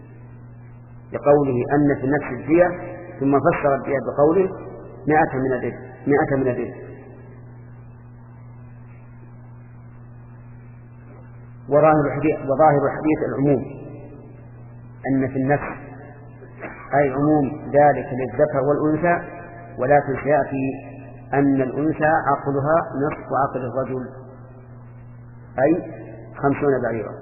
لقوله أن في النفس الدية، ثم فسر الدية بقوله مئة من الإبل مئة من الإبل. وظاهر الحديث العموم، أن في النفس أي عموم ذلك للذكر والأنثى، ولكن سيأتي أن الأنثى عقلها نصف عقل الرجل أي خمسون بعيرا.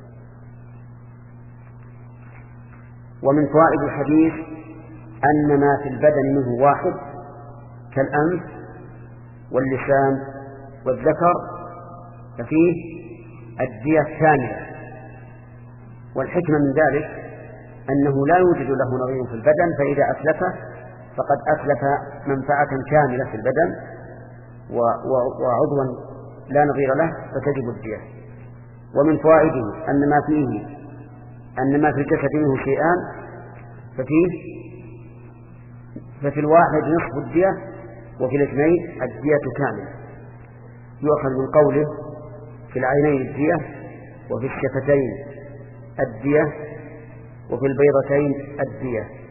ومن فوائد الحديث أن ما في البدن منه واحد كالأنف واللسان والذكر ففيه الدية كاملة، والحكمة من ذلك أنه لا يوجد له نظير في البدن، فإذا أتلفه فقد أتلف منفعة كاملة في البدن وعضوا لا نظير له فتجب الدية. ومن فوائده أن ما فيه أن ما في الجسد منه شيئان ففيه ففي الواحد نصف الدية وفي الاثنين الدية كاملة. يؤخذ من قوله في العينين الدية وفي الشفتين الدية وفي البيضتين الدية.